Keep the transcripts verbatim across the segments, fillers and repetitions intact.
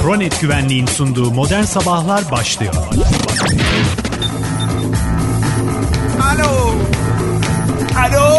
Kronet Güvenliğin sunduğu Modern Sabahlar başlıyor. Alo. Alo.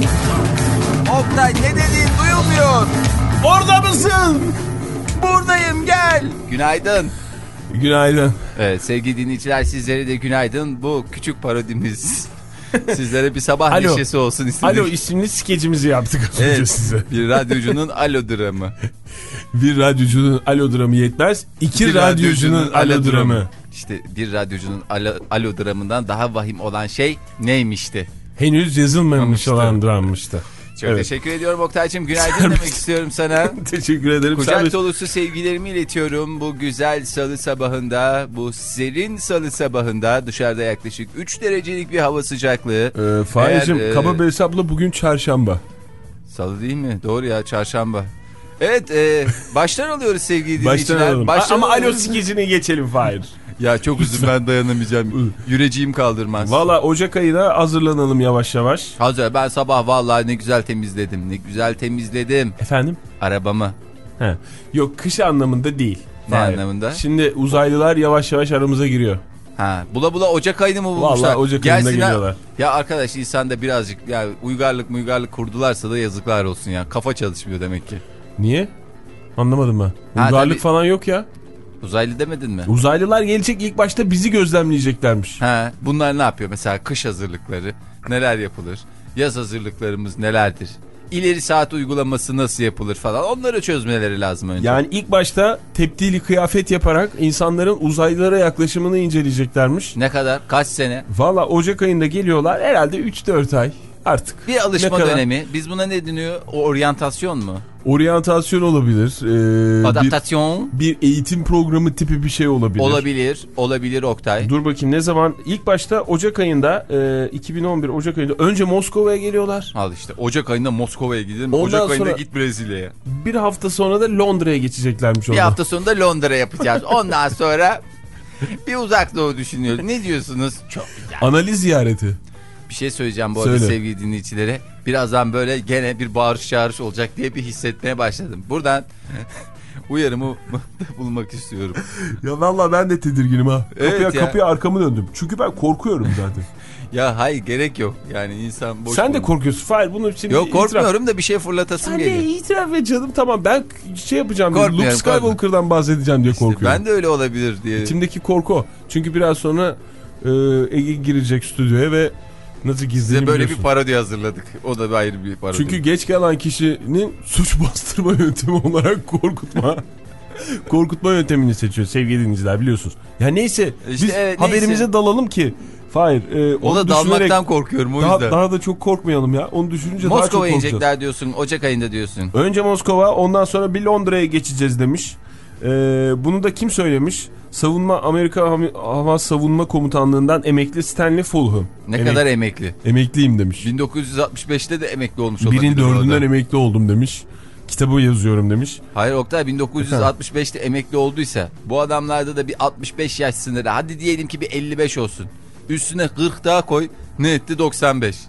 Oktay, ne dediğin duyulmuyor. Orada mısın? Buradayım, gel. Günaydın. Günaydın. Evet sevgili dinleyiciler, sizlere de günaydın. Bu küçük parodimiz sizlere bir sabah Alo. neşesi olsun istedik. Alo isimli skecimizi yaptık az önce Evet, size. bir radyocunun alo dramı. Bir radyocunun alo dramı yetmez. İki Bir radyocunun alo dramı. İşte bir radyocunun alo, alo dramından daha vahim olan şey neymişti? Henüz yazılmamış Olmuştu. olan drammıştı. Çok Evet. teşekkür ediyorum Oktay'cığım. Günaydın demek istiyorum sana. Teşekkür ederim. Kucak Sen... dolusu sevgilerimi iletiyorum bu güzel salı sabahında, bu serin salı sabahında. Dışarıda yaklaşık üç derecelik bir hava sıcaklığı. Ee, Fahir'cim Eğer, kaba e... bir hesapla bugün çarşamba. Salı değil mi? Doğru ya, çarşamba. Evet, e, baştan alıyoruz sevgili Baştan dinleyiciler. alalım. Baştan Ama alıyoruz. alo skecine geçelim Fahir. Ya çok uzun, ben dayanamayacağım. Yüreceğim kaldırmaz. Valla Ocak ayına hazırlanalım yavaş yavaş. Hazır, ben sabah vallahi ne güzel temizledim. Ne güzel temizledim. Efendim? Arabamı. He. Yok, kış anlamında değil. Ne Fahir. anlamında? Şimdi uzaylılar yavaş yavaş aramıza giriyor. Ha, bula bula Ocak ayını mı bulmuşlar? Vallahi Ocak ayında geliyorlar. Ya arkadaş, insanda birazcık ya uygarlık muygarlık kurdularsa da yazıklar olsun ya. Kafa çalışmıyor demek ki. Niye? Anlamadım ben. Ha, Uygarlık tabii. falan yok ya. Uzaylı demedin mi? Uzaylılar gelecek, ilk başta bizi gözlemleyeceklermiş. Ha, bunlar ne yapıyor? Mesela kış hazırlıkları neler yapılır? Yaz hazırlıklarımız nelerdir? İleri saat uygulaması nasıl yapılır falan, onları çözmeleri lazım önce. Yani ilk başta tepdili kıyafet yaparak insanların uzaylılara yaklaşımını inceleyeceklermiş. Ne kadar? Kaç sene? Valla Ocak ayında geliyorlar, herhalde üç dört ay artık. Bir alışma Ne kadar? dönemi. Biz buna ne deniyor? O oryantasyon mu? Oryantasyon olabilir. Ee, Adaptasyon. Bir, bir eğitim programı tipi bir şey olabilir. Olabilir. Olabilir Oktay. Dur bakayım ne zaman? İlk başta Ocak ayında, e, iki bin on bir Ocak ayında önce Moskova'ya geliyorlar. Al işte. Ocak ayında Moskova'ya gidelim. Ondan Ocak ayında sonra- git Brezilya'ya. Bir hafta sonra da Londra'ya geçeceklermiş Bir orada. hafta sonunda Londra yapacağız. Ondan sonra bir uzak doğu düşünüyoruz. Ne diyorsunuz? Çok güzel. Analiz ziyareti. Bir şey söyleyeceğim bu arada Söyle. sevgili dinleyicilere. Birazdan böyle gene bir bağırış çağırış olacak diye bir hissetmeye başladım. Buradan uyarımı bulmak istiyorum. Ya vallahi ben de tedirginim ha. Evet Kapıya, ya. kapıya arkamı döndüm. Çünkü ben korkuyorum zaten. Ya hayır, gerek yok. Yani insan boş. Sen de bulun- korkuyorsun. Hayır, bunu şimdi Yok, itiraf. korkmuyorum da bir şey fırlatasım Sen de geliyor. itiraf et canım, tamam, ben şey yapacağım. Luke Korkmuyorum, Skywalker'dan bahsedeceğim diye İşte korkuyorum. ben de öyle olabilir diye. İçimdeki korku o. Çünkü biraz sonra e, Ege girecek stüdyoya ve nasıl gizlediğini Size böyle biliyorsun. bir parodi hazırladık. O da bir ayrı bir parodi. Çünkü geç gelen kişinin suç bastırma yöntemi olarak korkutma korkutma yöntemini seçiyor sevgili dinleyiciler, biliyorsunuz. Ya neyse, İşte biz evet, haberimize neyse. dalalım ki. Hayır. E, o onu da düşünerek dalmaktan korkuyorum o daha, yüzden. daha da çok korkmayalım ya. Onu düşününce daha çok Moskova'ya korkacağız. inecekler diyorsun. Ocak ayında diyorsun. Önce Moskova, ondan sonra bir Londra'ya geçeceğiz demiş. Ee, bunu da kim söylemiş? Savunma Amerika Hava Savunma Komutanlığından emekli Stanley Fulham. Ne Emek- kadar emekli. Emekliyim demiş. bin dokuz yüz altmış beşte de emekli olmuş olabilir. Birin dördünden orada. emekli oldum demiş. Kitabı yazıyorum demiş. Hayır Oktay, bin dokuz yüz altmış beşte emekli olduysa bu adamlarda da bir altmış beş yaş sınırı. Hadi diyelim ki bir elli beş olsun. Üstüne kırk daha koy. Ne etti? doksan beş.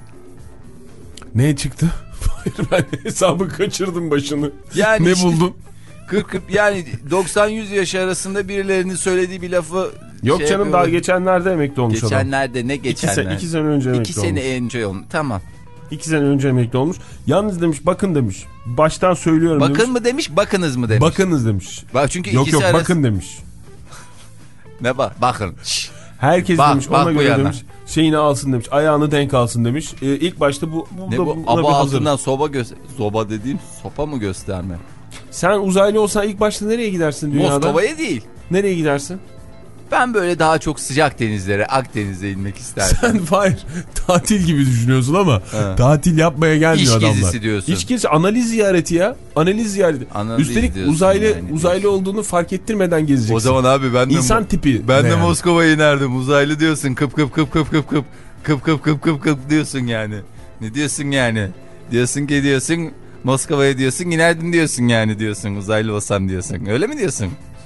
Ne çıktı? Hayır, ben hesabı kaçırdım başını. Yani ne işte- buldun? kırk kırk yani doksan yüz yaş arasında birilerinin söylediği bir lafı Yok şey canım, daha yapıyorlar. geçenlerde emekli olmuş adam. Geçenlerde ne İki, geçenler? se- iki sene önce emekli İki sene olmuş. önce olmuş. Tamam. İki sene önce emekli olmuş. Yalnız demiş, bakın demiş. Baştan söylüyorum Bakın demiş. mı demiş, bakınız mı demiş. Bakınız demiş. Bak çünkü Yok ikisi yok arası... bakın demiş. Ne bak? Bakın. Şş. Herkes Bak, demiş bak ona bu göre yana. demiş şeyini alsın demiş, ayağını denk alsın demiş. Ee, ilk başta bu, bu Ne da, bu? buna Aba bir hazır. altından soba göster... Soba dediğim sopa mı gösterme? Sen uzaylı olsan ilk başta nereye gidersin dünyada? Moskova'ya değil. Nereye gidersin? Ben böyle daha çok sıcak denizlere, Akdeniz'e inmek isterdim. Sen hayır, tatil gibi düşünüyorsun ama He. tatil yapmaya gelmiyor İş adamlar. gezisi diyorsun. İş gezisi, analiz ziyareti ya. Analiz ziyareti. Analiz Üstelik diyorsun uzaylı yani. uzaylı olduğunu fark ettirmeden gezeceksin. O zaman abi ben de İnsan tipi. ben ne de yani? Moskova'ya inerdim. Uzaylı diyorsun. Kıp kıp kıp kıp kıp kıp kıp kıp kıp kıp kıp diyorsun yani. Ne diyorsun yani? Diyorsun ki diyorsun Moskova'ya diyorsun inerdim diyorsun yani diyorsun. Uzaylı olsam diyorsun. Öyle mi diyorsun?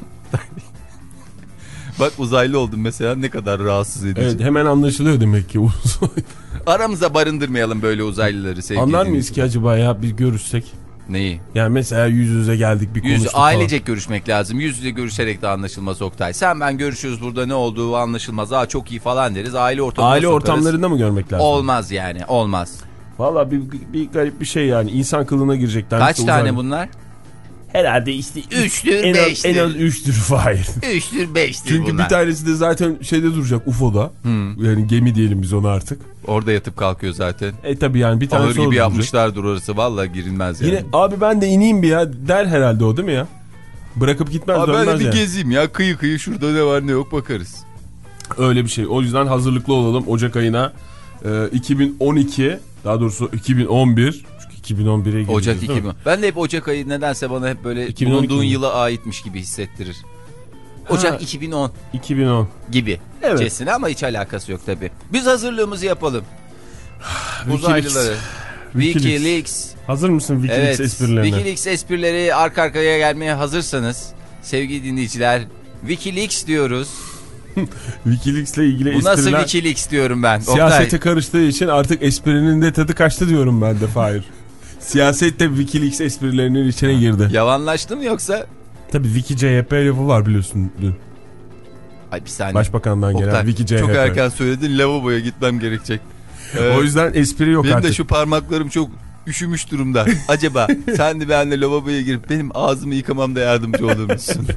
Bak uzaylı oldum mesela, ne kadar rahatsız edici. Evet, hemen anlaşılıyor demek ki. Aramıza barındırmayalım böyle uzaylıları sevgili Anlar mıyız dinleyiciler. ki acaba ya, bir görüşsek? Neyi? Yani mesela yüz yüze geldik bir Yüz, konuştuk ailecek falan. görüşmek lazım. Yüz yüze görüşerek de anlaşılmaz Oktay. Sen ben görüşürüz burada ne olduğu anlaşılmaz. Aa çok iyi falan deriz. Aile ortamına Aile sokarız. ortamlarında mı görmek lazım? Olmaz yani olmaz. Valla bir, bir garip bir şey yani. İnsan kılığına girecekler. Kaç işte tane uzay... bunlar? Herhalde işte Üçtür, en az, beştir. en az üçtür Fahir. Üçtür beştir Çünkü bunlar. bir tanesi de zaten şeyde duracak, U F O'da. Hmm. Yani gemi diyelim biz ona artık. Orada yatıp kalkıyor zaten. E tabi yani bir tanesi Ağır gibi yapmışlardır orası. Vallahi girilmez yani. Yine abi ben de ineyim bir ya der herhalde o değil mi ya? Bırakıp gitmez, abi dönmez ben de bir yani. gezeyim ya kıyı kıyı şurada ne var ne yok bakarız. Öyle bir şey. O yüzden hazırlıklı olalım Ocak ayına. Ee, iki bin on iki daha doğrusu iki bin on bir. Çünkü iki bin on bire gireceğiz. Ocak iki bin. Ben de hep Ocak ayı nedense bana hep böyle iki bin on iki bulunduğun mi? yıla aitmiş gibi hissettirir. Ocak ha. iki bin on. iki bin on. Gibi. Evet. Kesin ama hiç alakası yok tabii. Biz hazırlığımızı yapalım. Uzaylıları. Wikileaks. Wikileaks. Hazır mısın Wikileaks evet, esprilerine? Wikileaks esprileri arka arkaya gelmeye hazırsanız sevgili dinleyiciler Wikileaks diyoruz. Wikileaks ile ilgili Bu espriler. nasıl Wikileaks diyorum ben. Siyasete Oktay. karıştığı için artık esprinin de tadı kaçtı diyorum ben de Fahir. Siyaset de Wikileaks esprilerinin içine girdi. Yavanlaştı mı yoksa? Tabii Wiki C H P lafı var biliyorsun dün. Ay bir saniye. Başbakandan Oktay, gelen Wiki C H P. Çok erken söyledin, lavaboya gitmem gerekecek. Ee, o yüzden espri yok benim artık. Benim de şu parmaklarım çok üşümüş durumda. Acaba sen de benimle lavaboya girip benim ağzımı yıkamamda yardımcı olur musun?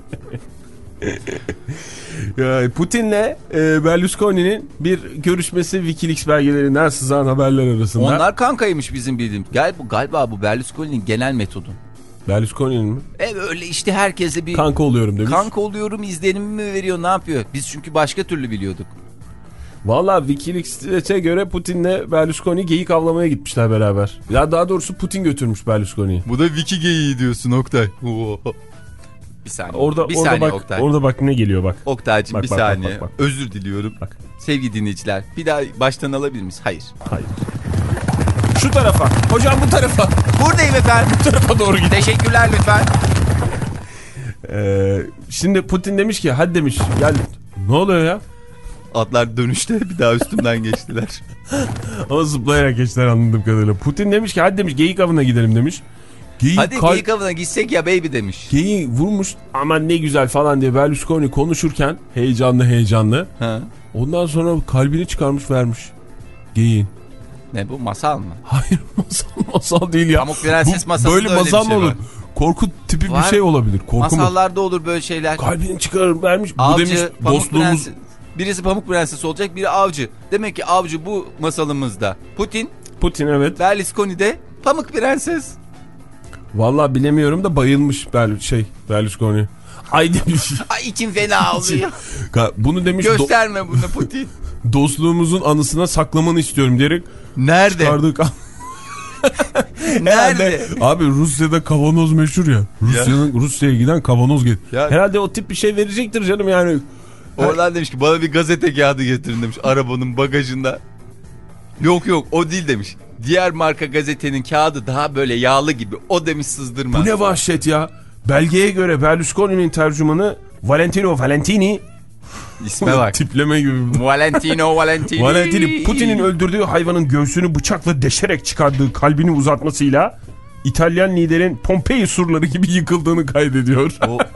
Putin'le e, Berlusconi'nin bir görüşmesi Wikileaks belgelerinden sızan haberler arasında. Onlar kankaymış bizim bildiğim. Gal galiba bu Berlusconi'nin genel metodu. Berlusconi'nin mi? Evet öyle işte herkese bir... Kanka oluyorum demiş. Kanka oluyorum izlenimi mi veriyor ne yapıyor? Biz çünkü başka türlü biliyorduk. Valla Wikileaks'e göre Putin'le Berlusconi geyik avlamaya gitmişler beraber. Ya daha doğrusu Putin götürmüş Berlusconi'yi. Bu da Wiki geyiği diyorsun Oktay. Bir saniye. Orada, bir orada saniye bak, Oktay. Orada bak ne geliyor bak. Oktay'cığım bak, bir bak, saniye. Bak, bak, bak. Özür diliyorum. Bak. Sevgili dinleyiciler bir daha baştan alabilir miyiz? Hayır. Hayır. Şu tarafa. Hocam bu tarafa. Buradayım efendim. Bu tarafa doğru git. Teşekkürler lütfen. Ee, şimdi Putin demiş ki hadi demiş gel. Ne oluyor ya? Atlar dönüşte bir daha üstümden geçtiler. Ama zıplayarak geçtiler anladığım kadarıyla. Putin demiş ki hadi demiş geyik avına gidelim demiş. Geyik hadi kal- geyik avına gitsek ya baby demiş. Geyiği vurmuş aman ne güzel falan diye Berlusconi konuşurken heyecanlı heyecanlı. Ha. Ondan sonra kalbini çıkarmış vermiş geyiğin. Ne bu masal mı? Hayır masal masal değil ya. Pamuk Prenses bu, masalında böyle öyle masal bir şey mı olur? var. Korku tipi Var. bir şey olabilir. Korku Masallarda mu? Olur böyle şeyler. Kalbini çıkarır vermiş. Avcı, bu demiş Pamuk dostluğumuz. Prenses. Birisi Pamuk Prenses olacak, biri avcı. Demek ki avcı bu masalımızda. Putin. Putin evet. Berlusconi de Pamuk Prenses. Vallahi bilemiyorum da bayılmış Bel şey Berlusconi. Ay demiş. Ay içim fena oluyor. Bunu demiş. Gösterme bunu Putin. Dostluğumuzun anısına saklamanı istiyorum diyerek. Nerede? Çıkardık. Nerede? Abi Rusya'da kavanoz meşhur ya. Rusya'nın Rusya'ya giden kavanoz get. Ya. Herhalde o tip bir şey verecektir canım yani. Oradan demiş ki bana bir gazete kağıdı getirin demiş arabanın bagajında. Yok yok o değil demiş. Diğer marka gazetenin kağıdı daha böyle yağlı gibi. O demiş sızdırma. Bu ne vahşet ya. Belgeye göre Berlusconi'nin tercümanı Valentino Valentini. İsme bak. Tipleme gibi. Valentino Valentini. Valentini Putin'in öldürdüğü hayvanın göğsünü bıçakla deşerek çıkardığı kalbini uzatmasıyla İtalyan liderin Pompei surları gibi yıkıldığını kaydediyor.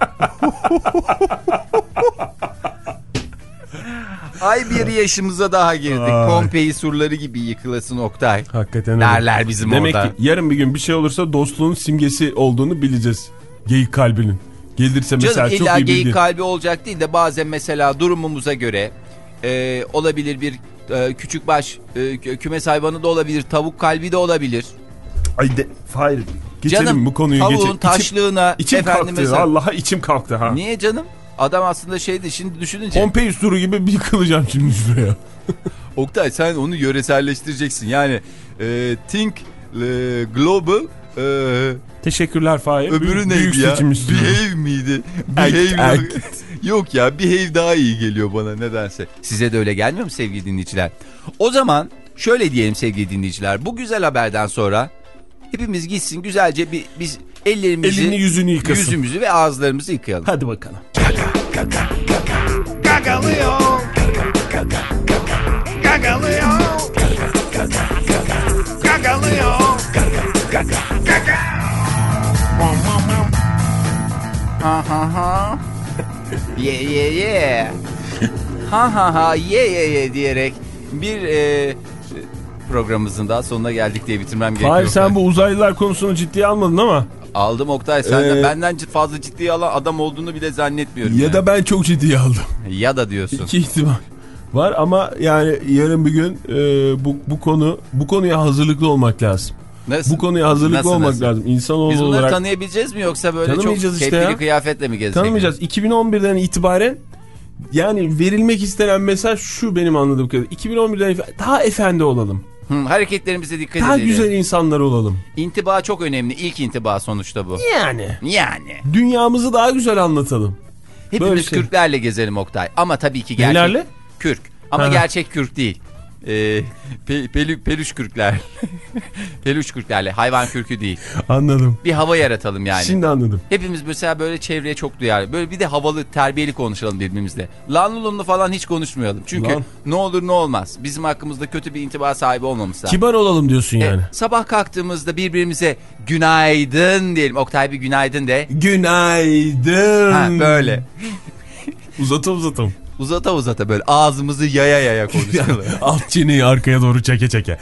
Ay bir yaşımıza daha girdik. Ay. Pompei surları gibi yıkılasın Oktay. Hakikaten öyle. Derler bizim Demek orada. Demek ki yarın bir gün bir şey olursa dostluğun simgesi olduğunu bileceğiz. Geyik kalbinin. Gelirse mesela Canım, çok illa iyi geyik bildiğin. kalbi olacak değil de bazen mesela durumumuza göre e, olabilir bir e, küçük baş e, kümes hayvanı da olabilir. Tavuk kalbi de olabilir. Ay de, hayır. Geçelim canım, bu konuyu. Tavuğun geçelim. taşlığına içim, içim kalktı. mesela... Allah'a içim kalktı ha. Niye canım? Adam aslında şeydi şimdi düşününce. Pompei suru gibi bir yıkılacağım şimdi şuraya. Oktay sen onu yöreselleştireceksin. Yani e, think e, global e, teşekkürler Fahir. öbürü büyük, neydi büyük ya? seçim Behave miydi? Act, Behave act. Yok ya behave daha iyi geliyor bana nedense. Size de öyle gelmiyor mu sevgili dinleyiciler? O zaman şöyle diyelim sevgili dinleyiciler. Bu güzel haberden sonra hepimiz gitsin güzelce bir biz ellerimizi, elini yüzünü yıkasın. Yüzümüzü ve ağızlarımızı yıkayalım. Hadi bakalım. Gagalıyor. Gagalıyor. Gagalıyor. Gaga. Ha ha ha. Ye ye ye. Ha ha ha ye ye ye diyerek bir e, programımızın daha sonuna geldik diye bitirmem gerekiyor. Hayır, sen bu uzaylılar konusunu ciddiye almadın ama. Aldım Oktay. Sen ee, de benden fazla ciddiye alan adam olduğunu bile zannetmiyorum. Ya yani. Da ben çok ciddiye aldım. Ya da diyorsun. İki ihtimal var ama yani yarın bir gün e, bu, bu konu bu konuya hazırlıklı olmak lazım. Nasıl? Bu konuya hazırlıklı nasıl, olmak nasıl? lazım. İnsanoğlu Biz bunları olarak. tanıyabileceğiz mi yoksa böyle çok işte tepkili ya. kıyafetle mi gezecek? Tanımayacağız. iki bin on birden itibaren yani verilmek istenen mesaj şu, benim anladığım kadarıyla. iki bin on birden daha efendi olalım. Hı, hareketlerimize dikkat daha edelim. Daha güzel insanlar olalım. İntiba çok önemli. İlk intiba sonuçta bu. Yani. Yani. Dünyamızı daha güzel anlatalım. Hepimiz şey. Kürklerle gezelim Oktay. Ama tabii ki gerçek. Nelerle? Kürk. Ama ha. gerçek kürk değil. Ee, pe, pelü, peluş kürkler. Peluş kürklerle. Hayvan kürkü değil. Anladım. Bir hava yaratalım yani. Şimdi anladım. Hepimiz mesela böyle çevreye çok duyarlı. Böyle bir de havalı, terbiyeli konuşalım birbirimizle. Lanlı lunlu falan hiç konuşmayalım. Çünkü Lan. ne olur ne olmaz. Bizim hakkımızda kötü bir intiba sahibi olmamız lazım. Kibar olalım diyorsun yani. E, sabah kalktığımızda birbirimize günaydın diyelim. Oktay bir günaydın de. Günaydın. Ha, böyle. uzata uzata. Uzata uzata böyle ağzımızı yaya yaya konuşalım. Alt çeneyi arkaya doğru çeke çeke.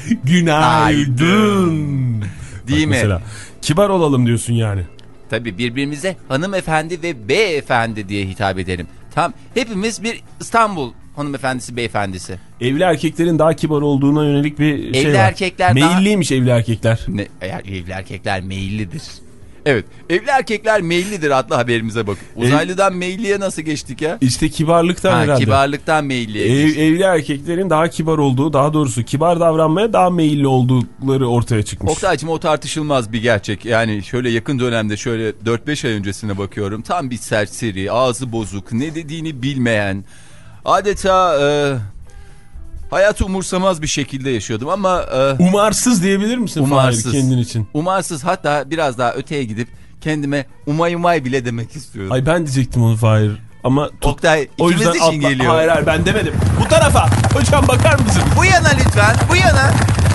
Günaydın. Değil Bak mi? Mesela, kibar olalım diyorsun yani. Tabii birbirimize hanımefendi ve beyefendi diye hitap edelim. Tam hepimiz bir İstanbul hanımefendisi beyefendisi. Evli erkeklerin daha kibar olduğuna yönelik bir evli şey var. Erkekler Meyilliymiş daha... evli erkekler. Ne, evli erkekler meyillidir. Evet, evli erkekler meyillidir adlı haberimize bakın. Uzaylıdan Ev... meyilliye nasıl geçtik ya? İşte kibarlıktan ha, herhalde. Kibarlıktan meyilliye Ev, geçtik. Evli erkeklerin daha kibar olduğu, daha doğrusu kibar davranmaya daha meyilli oldukları ortaya çıkmış. Oktay'cığım o tartışılmaz bir gerçek. Yani şöyle yakın dönemde şöyle dört beş ay öncesine bakıyorum. Tam bir serseri, ağzı bozuk, ne dediğini bilmeyen, adeta... E... hayatı umursamaz bir şekilde yaşıyordum ama... E, umarsız diyebilir misin umarsız, Fahir kendin için? Umarsız, hatta biraz daha öteye gidip kendime umay umay bile demek istiyorum. Ay ben diyecektim onu Fahir ama... Oktay o ikimiz için atla... geliyor. Hayır hayır ben demedim. Bu tarafa. Hocam bakar mısın? Bu yana lütfen, bu yana.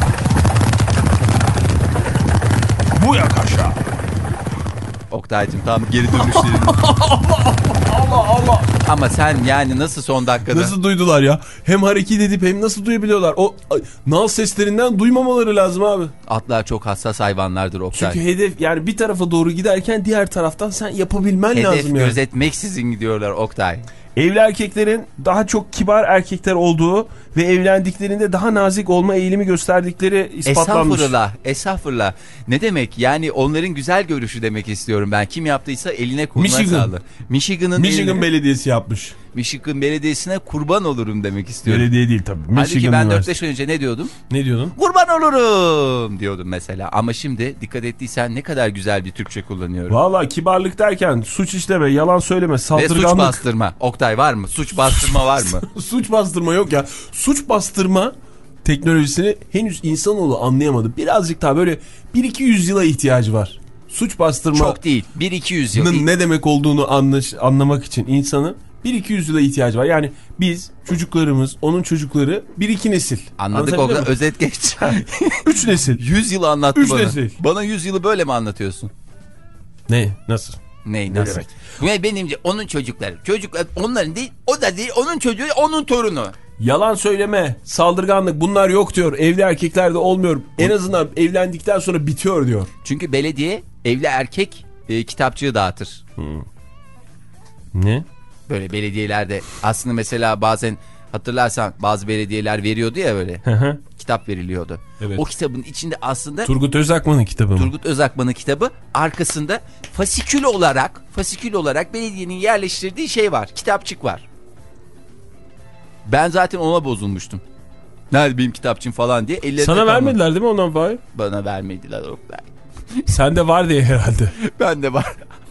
Bu yak aşağı. Oktay'cığım tam geri dönüşlerin. Allah Allah. Ama sen yani nasıl son dakikada? Nasıl duydular ya? Hem hareket edip hem nasıl duyabiliyorlar? O nal seslerinden duymamaları lazım abi. Atlar çok hassas hayvanlardır Oktay. Çünkü hedef yani bir tarafa doğru giderken diğer taraftan sen yapabilmen hedef lazım yani. Hedef gözetmeksizin gidiyorlar Oktay. Evli erkeklerin daha çok kibar erkekler olduğu ve evlendiklerinde daha nazik olma eğilimi gösterdikleri ispatlanmış. Estağfurullah, estağfurullah. Ne demek? Yani onların güzel görüşü demek istiyorum ben. Kim yaptıysa eline kurban sağlık. Michigan'ın Michigan eline... Belediyesi yapmış. Michigan Belediyesi'ne kurban olurum demek istiyorum. Belediye değil tabii. Halbuki ben dört beş ay önce ne diyordum? Ne diyordun? Kurban olurum diyordum mesela. Ama şimdi dikkat ettiysen ne kadar güzel bir Türkçe kullanıyorum. Valla kibarlık derken suç işleme, yalan söyleme, saldırganlık. Ve suç bastırma. Oktay var mı? Suç bastırma var mı? Suç bastırma yok ya. Suç bastırma teknolojisini henüz insanoğlu anlayamadı. Birazcık daha böyle bir iki yüzyıla ihtiyacı var. Suç bastırma. Çok değil. bir iki yüz yıl. Ne demek olduğunu anlaş, anlamak için insanın bir iki yüzyıla ihtiyacı var. Yani biz, çocuklarımız, onun çocukları bir iki nesil. Anladık o kadar, özet geç. Üç nesil. yüz yılı anlattı Üç bana. nesil. Bana yüz yılı böyle mi anlatıyorsun? Ne? Nasıl? Ne? Nasıl? Ne benim onun çocukları. Çocuklar onların değil, o da değil, onun çocuğu, onun torunu. Yalan söyleme, saldırganlık bunlar yok diyor. Evli erkeklerde olmuyor. En azından evlendikten sonra bitiyor diyor. Çünkü belediye evli erkek e, kitapçığı dağıtır. Hmm. Ne? Böyle belediyelerde aslında mesela bazen hatırlarsan bazı belediyeler veriyordu ya böyle. Kitap veriliyordu. Evet. O kitabın içinde aslında Turgut Özakman'ın kitabı mı? Turgut Özakman'ın kitabı, arkasında fasikül olarak fasikül olarak belediyenin yerleştirdiği şey var. Kitapçık var. Ben zaten ona bozulmuştum. Nerede benim kitapçım falan diye. Sana kalmadı. Vermediler değil mi ondan Fahir? Bana vermediler Oktay. Sende var diye herhalde. Bende var.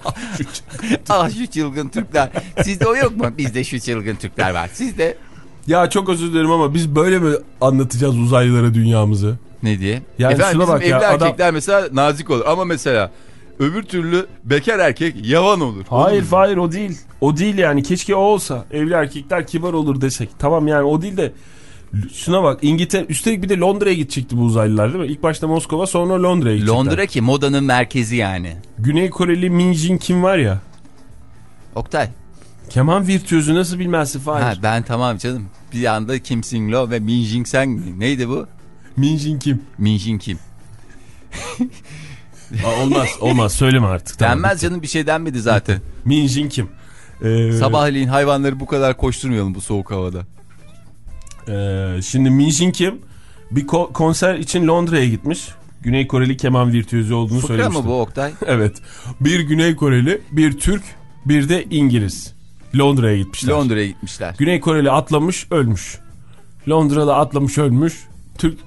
Ah şu çılgın Türkler. Sizde o yok mu? Bizde şu çılgın Türkler var. Sizde... Ya çok özür dilerim ama biz böyle mi anlatacağız uzaylılara dünyamızı? Ne diye? Yani efendim bizim bak evli ya, erkekler adam... mesela nazik olur ama mesela öbür türlü bekar erkek yavan olur. Hayır olur. hayır o değil. O değil yani, keşke o olsa. Evli erkekler kibar olur desek. Tamam yani o değil de Şuna bak, İngiltere, üstelik bir de Londra'ya gidecekti bu uzaylılar değil mi? İlk başta Moskova, sonra Londra'ya gidecekler. Londra ki modanın merkezi yani. Güney Koreli Min Jin Kim var ya. Oktay. Keman virtüözü nasıl bilmezsin Fahir? Ha, ben tamam canım. Bir anda Kim Sing Lo ve Min Jin Sen neydi bu? Min Jin Kim. Min Jin Kim. Aa, olmaz olmaz söyleme artık. Denmez tamam, canım, bir şey denmedi zaten. Min Jin Kim. Ee, Sabahleyin hayvanları bu kadar koşturmayalım bu soğuk havada. E, şimdi Min Jin Kim bir ko- konser için Londra'ya gitmiş. Güney Koreli keman virtüözü olduğunu Fıkra söylemişti. mı bu Oktay? Evet. Bir Güney Koreli, bir Türk, bir de İngiliz. Londra'ya gitmişler. Londra'ya gitmişler. Güney Koreli atlamış, ölmüş. Londra'da atlamış, ölmüş. Türk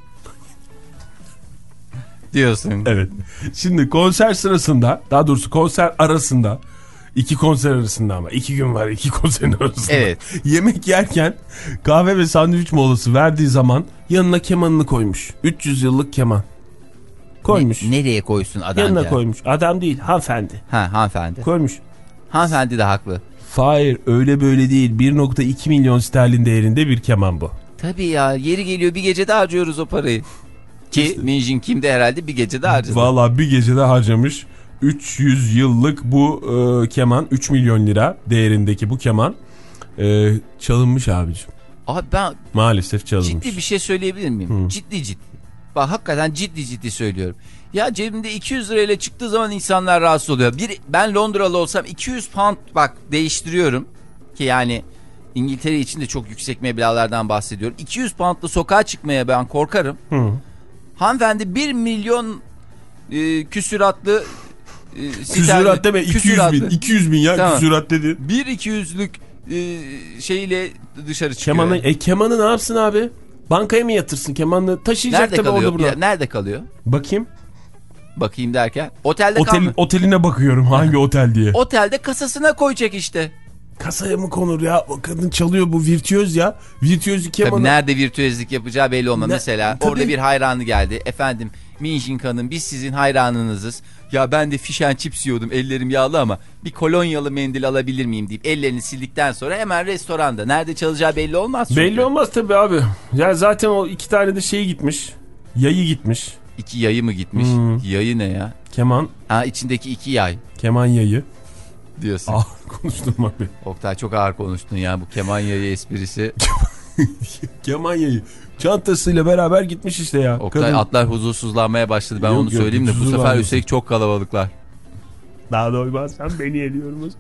Diyorsun. Evet. Şimdi konser sırasında, daha doğrusu konser arasında, iki konser arasında ama iki gün var iki konserin arasında. Evet. Yemek yerken kahve ve sandviç molası verdiği zaman yanına kemanını koymuş. üç yüz yıllık keman. Koymuş. Ne, nereye koysun adam Yanına ya? koymuş. Adam değil, hanımefendi. Ha, hanımefendi. Koymuş. Hanımefendi de haklı. Hayır, öyle böyle değil. bir nokta iki milyon sterlin değerinde bir keman bu. Tabii ya, yeri geliyor bir gecede harcıyoruz o parayı. Ki işte. Min Jin Kim de herhalde bir gecede harcadı. Valla bir gecede harcamış. üç yüz yıllık bu e, keman, üç milyon lira değerindeki bu keman e, çalınmış abicim. Abi ben maalesef çalınmış. Ciddi bir şey söyleyebilir miyim? Hı. Ciddi ciddi. Bak hakikaten ciddi ciddi söylüyorum. Ya cebimde iki yüz lirayla çıktığı zaman insanlar rahatsız oluyor. Bir, ben Londralı olsam iki yüz pound bak değiştiriyorum. Ki yani İngiltere için de çok yüksek meblağlardan bahsediyorum. iki yüz poundla sokağa çıkmaya ben korkarım. Hı. Hanımefendi bir milyon e, küsuratlı e, küsurat deme iki yüz bin iki yüz bin ya tamam. Küsurat dedi. bir iki yüzlük e, şeyle dışarı çıkıyor. Kemanı, e, kemanı ne yapsın abi? Bankaya mı yatırsın? Kemanı taşıyacak nerede tabii kalıyor? orada burada. Ya, nerede kalıyor? Bakayım. Bakayım derken otelde Otel, kalmıyor. Oteline bakıyorum hangi otel diye. Otelde kasasına koyacak işte. Kasaya mı konur ya? O kadın çalıyor, bu virtüöz ya. Virtüözlük kemanı. Tabii nerede virtüözlük yapacağı belli olmaz. Ne? Mesela tabii. Orada bir hayranı geldi. Efendim Min Jin Hanım, biz sizin hayranınızız. Ya ben de fish and chips yiyordum, ellerim yağlı ama bir kolonyalı mendil alabilir miyim deyip ellerini sildikten sonra hemen restoranda. Nerede çalacağı belli olmaz çünkü. Belli olmaz tabii abi. Ya zaten o iki tane de şey gitmiş. Yayı gitmiş. İki yayı mı gitmiş? Hmm. Yayı ne ya? Keman. Ha, içindeki iki yay. Keman yayı. Diyorsun. Ağır konuştun abi. Oktay çok ağır konuştun ya, bu keman yayı esprisi. Keman yayı. Çantasıyla beraber gitmiş işte ya. Oktay kadın. Atlar huzursuzlanmaya başladı. Ben yok, onu söyleyeyim yok, de bu sefer varmışsın. üstelik çok kalabalıklar. Daha doymazsan beni ediyoruz.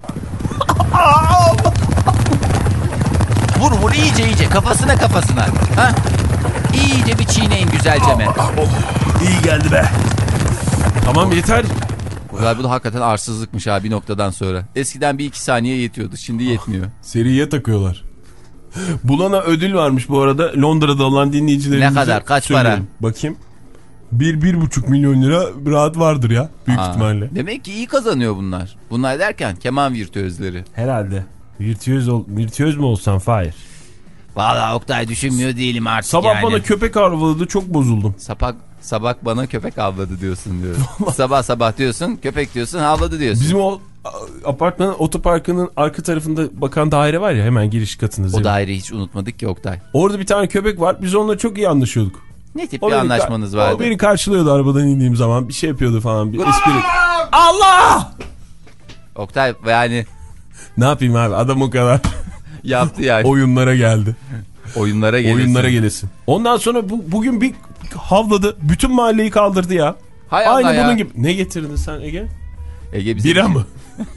Vur vur iyice iyice kafasına kafasına. Ha? İyice bir çiğneyin güzelce mi? İyi geldi be. Tamam yeter. Bu da hakikaten arsızlıkmış ha bir noktadan sonra. Eskiden bir iki saniye yetiyordu, şimdi yetmiyor. Seriye takıyorlar. Bulana ödül varmış bu arada, Londra'da olan dinleyicilerimize. Ne kadar, kaç söylüyorum. para? Bakayım. Bir, bir buçuk milyon lira rahat vardır ya büyük Aa, ihtimalle. Demek ki iyi kazanıyor bunlar. Bunlar derken keman virtüözleri. Herhalde. Virtüöz, ol, virtüöz mü olsan Fahir? Valla Oktay düşünmüyor değilim artık. Sabah yani. bana köpek avladı, çok bozuldum. Sabah, sabah bana köpek avladı diyorsun diyor. Sabah sabah diyorsun, köpek diyorsun, avladı diyorsun. Bizim o apartmanın otoparkının arka tarafında bakan daire var ya, hemen giriş katında. O daireyi hiç unutmadık ki Oktay. Orada bir tane köpek var, biz onunla çok iyi anlaşıyorduk. Ne tip o bir anlaşmanız vardı? O beni karşılıyordu arabadan indiğim zaman, bir şey yapıyordu falan, bir espri. Allah! Oktay yani. Ne yapayım abi, adam o kadar. Yaptı yani. Oyunlara geldi. Oyunlara gelesin. Oyunlara gelesin. Ondan sonra bu, bugün bir havladı. Bütün mahalleyi kaldırdı ya. Hay Aynı Allah bunun ya. gibi. Ne getirdin sen Ege? Ege bize bira bir... mı?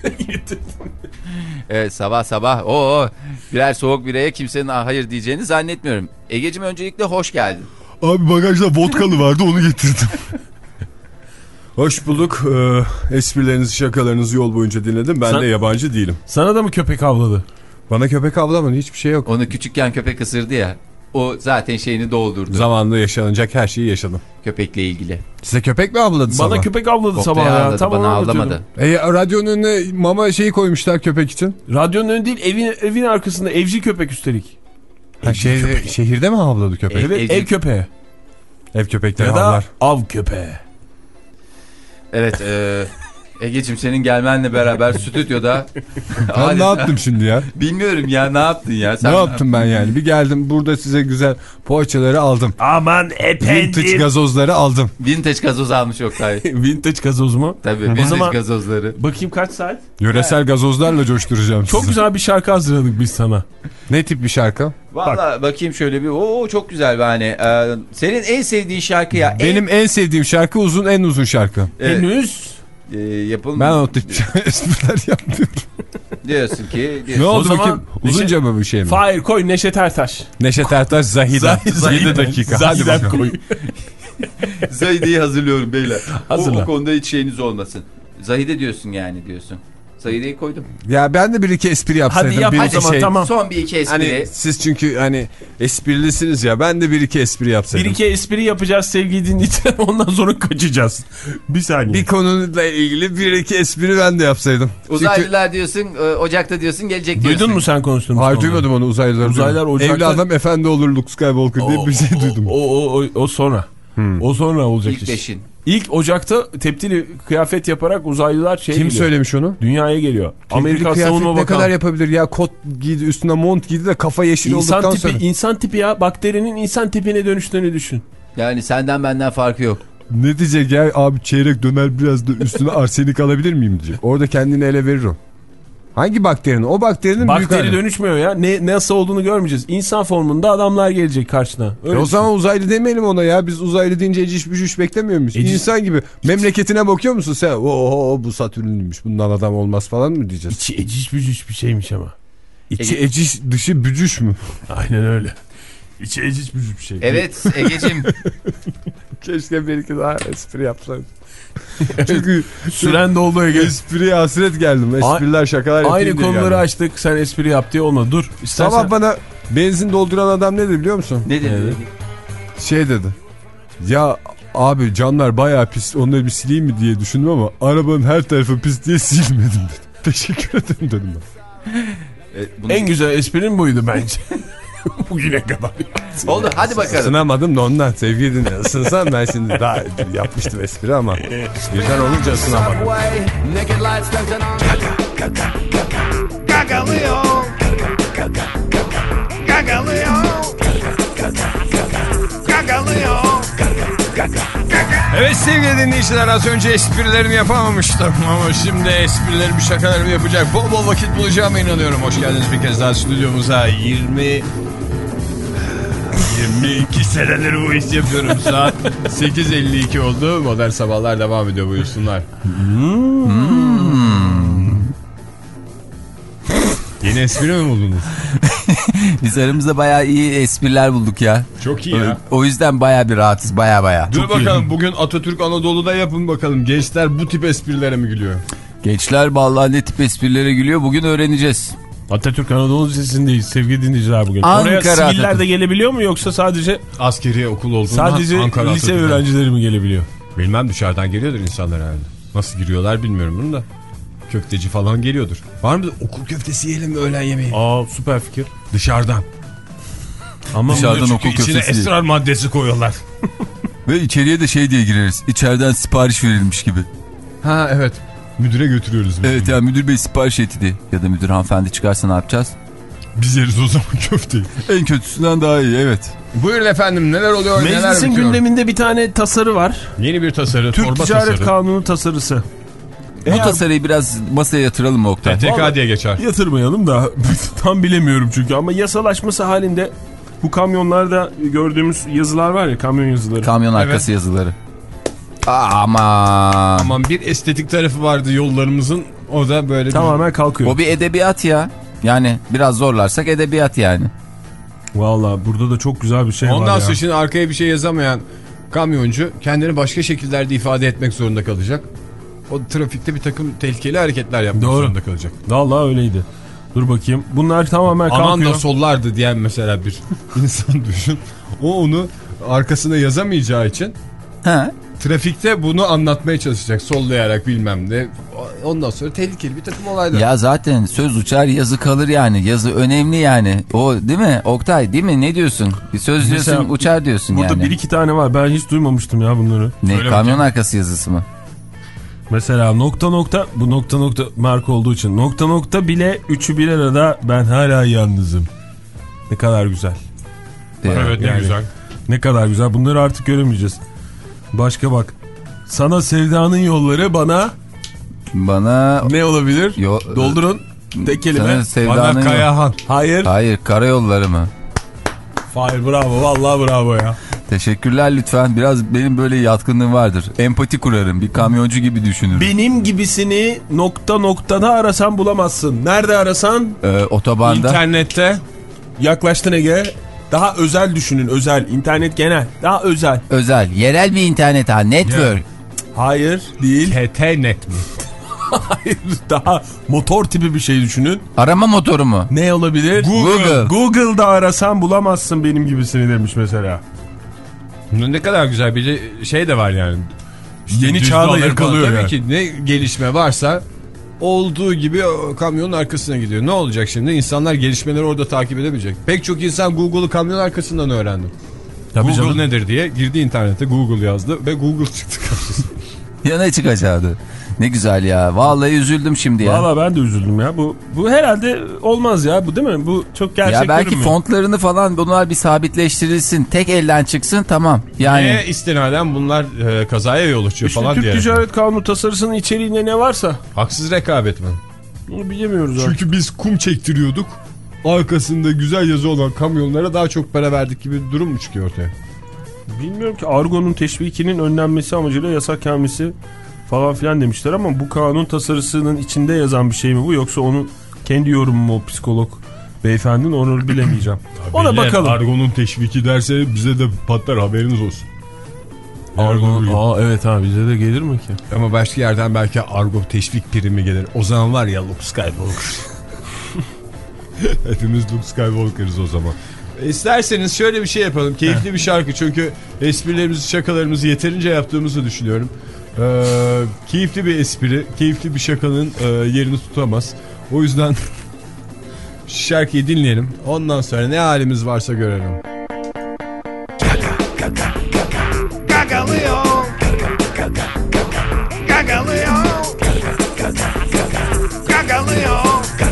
Evet, sabah sabah o birer soğuk biraya kimsenin hayır diyeceğini zannetmiyorum. Egeciğim öncelikle hoş geldin. Abi bagajda vodkalı vardı, onu getirdim. Hoş bulduk. Ee, esprilerinizi, şakalarınızı yol boyunca dinledim. Ben Sen... de yabancı değilim. Sana da mı köpek avladı? Bana köpek avlamadı, hiçbir şey yok. Onu küçükken köpek ısırdı ya. O zaten şeyini doldurdu. Zamanında yaşanacak her şeyi yaşadım. Köpekle ilgili. Size köpek mi avladı bana sabah? Bana köpek avladı Oktay sabah ya. Avladı, tamam, bana avlamadı. E, radyonun önüne mama şeyi koymuşlar köpek için. Radyonun önü değil, evin, evin arkasında evcil köpek üstelik. Ha, şey, köpek. Şehirde mi avladı köpek? Ev, evet, ev köpeği. Ev köpekleri ya da avlar. av köpeği. Evet. E, Egeciğim senin gelmenle beraber stüdyoda... Ben ne yaptım şimdi ya? Bilmiyorum ya, ne yaptın ya? Sen ne yaptım ben yani? Bir geldim burada size güzel poğaçaları aldım. Aman efendim. Vintage gazozları aldım. Vintage gazoz almış Oktay. Vintage gazoz mu? Tabii vintage zaman... gazozları. Bakayım kaç saat? Yöresel gazozlarla coşturacağım Çok sizi. güzel bir şarkı hazırladık biz sana. Ne tip bir şarkı? Valla Bak. bakayım şöyle bir. Oo çok güzel yani. Ee, senin en sevdiğin şarkı ya. Benim en, en sevdiğim şarkı uzun en uzun şarkı. Evet. Henüz. Ee, yapılmış. Ben o tip espriler yapmıyorum. Diyorsun ki. Diyorsun. Ne oldu zaman bakayım? Uzunca Neşe... mı bir şey mi? Fahir koy Neşet Ertaş. Neşet Ertaş Zahide. yedi dakika. Hadi bakalım. Koy. Zahide'yi hazırlıyorum beyler. Hazırla. O, o konuda hiç şeyiniz olmasın. Zahide diyorsun yani diyorsun. Zahide'yi koydum. Ya ben de bir iki espri yapsaydım. Hadi yap bir o iki zaman şey. tamam. Son bir iki espri. Hani siz çünkü hani esprilisiniz ya, ben de bir iki espri yapsaydım. Bir iki espri yapacağız sevgili dinleyiciler, ondan sonra kaçacağız. Bir saniye. Bir konuyla ilgili bir iki espri ben de yapsaydım. Uzaylılar çünkü... diyorsun, Ocak'ta diyorsun, gelecek diyorsun. Duydun mu sen konuştuğunu? Hayır duymadım onu, uzaylılar. Uzaylılar Ocak'ta... Evli adam efendi olur Luke Skywalker diye o, bir şey duydum. O, o, o, o sonra. Hmm. O sonra olacak İlk iş. beşin. İlk Ocak'ta teptili kıyafet yaparak uzaylılar şey Kim geliyor. söylemiş onu? Dünyaya geliyor. Teptili Amerika kıyafet Savunma ne Bakanı. kadar yapabilir ya? Kot giydi, üstüne mont giydi de kafa yeşil İnsan olduktan tipi, sonra. insan tipi ya. Bakterinin insan tipine dönüştüğünü düşün. Yani senden benden farkı yok. Ne diyecek ya? Abi çeyrek döner, biraz da üstüne arsenik alabilir miyim diyecek. Orada kendini ele verir o. Hangi bakterinin? O bakterinin büyük Bakteri hali. dönüşmüyor ya. Ne nasıl olduğunu görmeyeceğiz. İnsan formunda adamlar gelecek karşına. Öyle E o düşün. zaman uzaylı demeyelim ona ya. Biz uzaylı deyince eciş bücüş beklemiyor muyuz? Eciş... İnsan gibi. Memleketine bakıyor musun sen? Oho bu Satürn'lüymüş. Bundan adam olmaz falan mı diyeceğiz? İçi eciş bücüş bir şeymiş ama. İçi Ege... eciş dışı bücüş mü? Aynen öyle. İçi eciş bücüş bir şey. Evet Egeciğim. Keşke bir iki daha espri yapsaydım. Çünkü süren doldu Ege. Espriye hasret geldim. Espriler, şakalar yapayım aynı diye konuları geldim. açtık. Sen espri yap diye olmadı. Dur. İstersen... Sabah bana benzin dolduran adam ne dedi biliyor musun? Ne dedi? Evet. Şey dedi. Ya abi camlar bayağı pis. Onları bir sileyim mi diye düşündüm ama arabanın her tarafı pis diye silmedim dedi. Teşekkür ederim dedim ben. E, bunu... En güzel esprin buydu bence. Bugüne kadar. Oldu hadi bakalım. Isınamadım da ondan sevgili dinle. Isınsam ben şimdi daha yapmıştım espri ama birden olunca ısınamadım. Gagaleo. Gagaleo. Gagaleo. Evet sevgili dinleyiciler, az önce esprilerimi yapamamıştım ama şimdi esprilerimi, şakalarımı yapacak bol bol vakit bulacağıma inanıyorum. Hoş geldiniz bir kez daha stüdyomuza. yirmi yirmi iki senedir bu iş yapıyorum. Saat sekiz elli iki oldu. Modern Sabahlar devam ediyor, buyursunlar. Hmm. Yeni espri mi buldunuz? Biz aramızda bayağı iyi espriler bulduk ya. Çok iyi ya. O yüzden bayağı bir rahatız, bayağı bayağı. Dur bakalım, bugün Atatürk Anadolu'da yapın bakalım. Gençler bu tip esprilere mi gülüyor? Gençler vallahi ne tip esprilere gülüyor bugün öğreneceğiz. Atatürk Anadolu Lisesi'ndeyiz sevgili dinleyiciler bugün. Ankara Oraya siviller Atatürk. de gelebiliyor mu yoksa sadece Askeri okul olduğundan sadece Ankara lise Atatürk'ten. öğrencileri mi gelebiliyor? Bilmem, dışarıdan geliyordur insanlar herhalde. Nasıl giriyorlar bilmiyorum bunu da. Köfteci falan geliyordur. Var mı okul köftesi yiyelim mi öğlen yemeği? Aa süper fikir. Dışarıdan. Ama Dışarıdan çünkü okul içine köftesi esrar maddesi koyuyorlar. Ve içeriye de şey diye gireriz. İçeriden sipariş verilmiş gibi. Ha evet. Müdüre götürüyoruz. Biz Evet ya, müdür bey sipariş etti diye. Ya da müdür hanımefendi çıkarsa ne yapacağız? Biz yeriz o zaman köfteyi. En kötüsünden daha iyi, evet. Buyurun efendim, neler oluyor, neler Meclisin bitiyor? gündeminde bir tane tasarı var. Yeni bir tasarı, Türk torba Ticaret tasarı. Kanunu tasarısı. Bu Eğer... tasarıyı biraz masaya yatıralım mı Oktay? T K diye geçer. Yatırmayalım da tam bilemiyorum çünkü ama yasalaşması halinde bu kamyonlarda gördüğümüz yazılar var ya, kamyon yazıları. Kamyon arkası evet. yazıları. Aman. Aman bir estetik tarafı vardı yollarımızın, o da böyle. Tamamen kalkıyor. O bir edebiyat ya. Yani biraz zorlarsak edebiyat yani. Valla burada da çok güzel bir şey Ondan var ya. Ondan sonra şimdi arkaya bir şey yazamayan kamyoncu kendini başka şekillerde ifade etmek zorunda kalacak. O trafikte bir takım tehlikeli hareketler yapmak Doğru. zorunda kalacak. Vallahi öyleydi. Dur bakayım. Bunlar tamamen kalkıyor. Aman da sollardı diyen mesela bir insan düşün. O onu arkasına yazamayacağı için He. trafikte bunu anlatmaya çalışacak. Sollayarak bilmem ne. Ondan sonra tehlikeli bir takım olaylar. Ya zaten söz uçar yazı kalır yani. Yazı önemli yani. O değil mi Oktay, değil mi? Ne diyorsun? Bir söz diyorsun mesela, uçar diyorsun burada yani. Burada bir iki tane var. Ben hiç duymamıştım ya bunları. Ne? Öyle Kamyon mi? Arkası yazısı mı? Mesela nokta nokta, bu nokta nokta marka olduğu için nokta nokta bile üçü bir arada, ben hala yalnızım. Ne kadar güzel. Evet, ne yani, güzel. Ne kadar güzel. Bunları artık göremeyeceğiz. Başka bak. Sana sevdanın yolları, bana Bana ne olabilir? Yo, Doldurun. Tek kelime. sana sevdanın Bana Kayahan. Hayır. Hayır, karayolları mı? Hayır, bravo. Vallahi bravo ya. Teşekkürler lütfen. Biraz benim böyle yatkınlığım vardır. Empati kurarım. Bir kamyoncu gibi düşünürüm. Benim gibisini nokta noktada arasan bulamazsın. Nerede arasan? Ee, otobanda. İnternette. Yaklaştın Ege. Daha özel düşünün. Özel. İnternet genel. Daha özel. Özel. Yerel bir internet ha. Network. Hayır. Değil. T T net mi? Hayır. Daha motor tipi bir şey düşünün. Arama motoru mu? Ne olabilir? Google. Google'da arasan bulamazsın benim gibisini demiş mesela. Ne kadar güzel bir de şey de var yani. İşte Yeni düz çağda dolar yakalıyor falan. yani. Tabii ki ne gelişme varsa olduğu gibi o kamyonun arkasına gidiyor. Ne olacak şimdi? İnsanlar gelişmeleri orada takip edemeyecek. Pek çok insan Google'u kamyon arkasından öğrendi. Tabii Google canım. nedir diye girdi internete, Google yazdı ve Google çıktı karşısına. Ya ne çıkacaktı? Ne güzel ya. Vallahi üzüldüm şimdi ya. Valla ben de üzüldüm ya. Bu bu herhalde olmaz ya. Bu değil mi? Bu çok gerçek Ya belki görünmüyor. fontlarını falan bunlar bir sabitleştirilsin. Tek elden çıksın, tamam. Yani Neye istinaden bunlar e, kazaya yol açıyor İşte falan Türk diye. Ticaret Kanunu tasarısının içeriğinde ne varsa Haksız rekabet mi? onu bilemiyoruz artık. Çünkü biz kum çektiriyorduk. Arkasında güzel yazı olan kamyonlara daha çok para verdik gibi bir durum mu çıkıyor ortaya? Bilmiyorum ki, argonun teşvikinin önlenmesi amacıyla yasak gelmesi falan filan demişler ama bu kanun tasarısının içinde yazan bir şey mi bu, yoksa onun kendi yorumu mu o psikolog beyefendinin, onu bilemeyeceğim. Ona bakalım. Argonun teşviki derse bize de patlar, haberiniz olsun. Argon, aa evet abi, bize de gelir mi ki? Ama başka yerden belki argo teşvik primi gelir. O zaman var ya, Luke Skywalker. Hepimiz Luke Skywalker'ız o zaman. İsterseniz şöyle bir şey yapalım. Keyifli bir şarkı, çünkü esprilerimizi, şakalarımızı yeterince yaptığımızı düşünüyorum. Ee, keyifli bir espri, keyifli bir şakanın e, yerini tutamaz. O yüzden şarkıyı dinleyelim. Ondan sonra ne halimiz varsa görelim. Gagalıyor. Gagalıyor. Gagalıyor.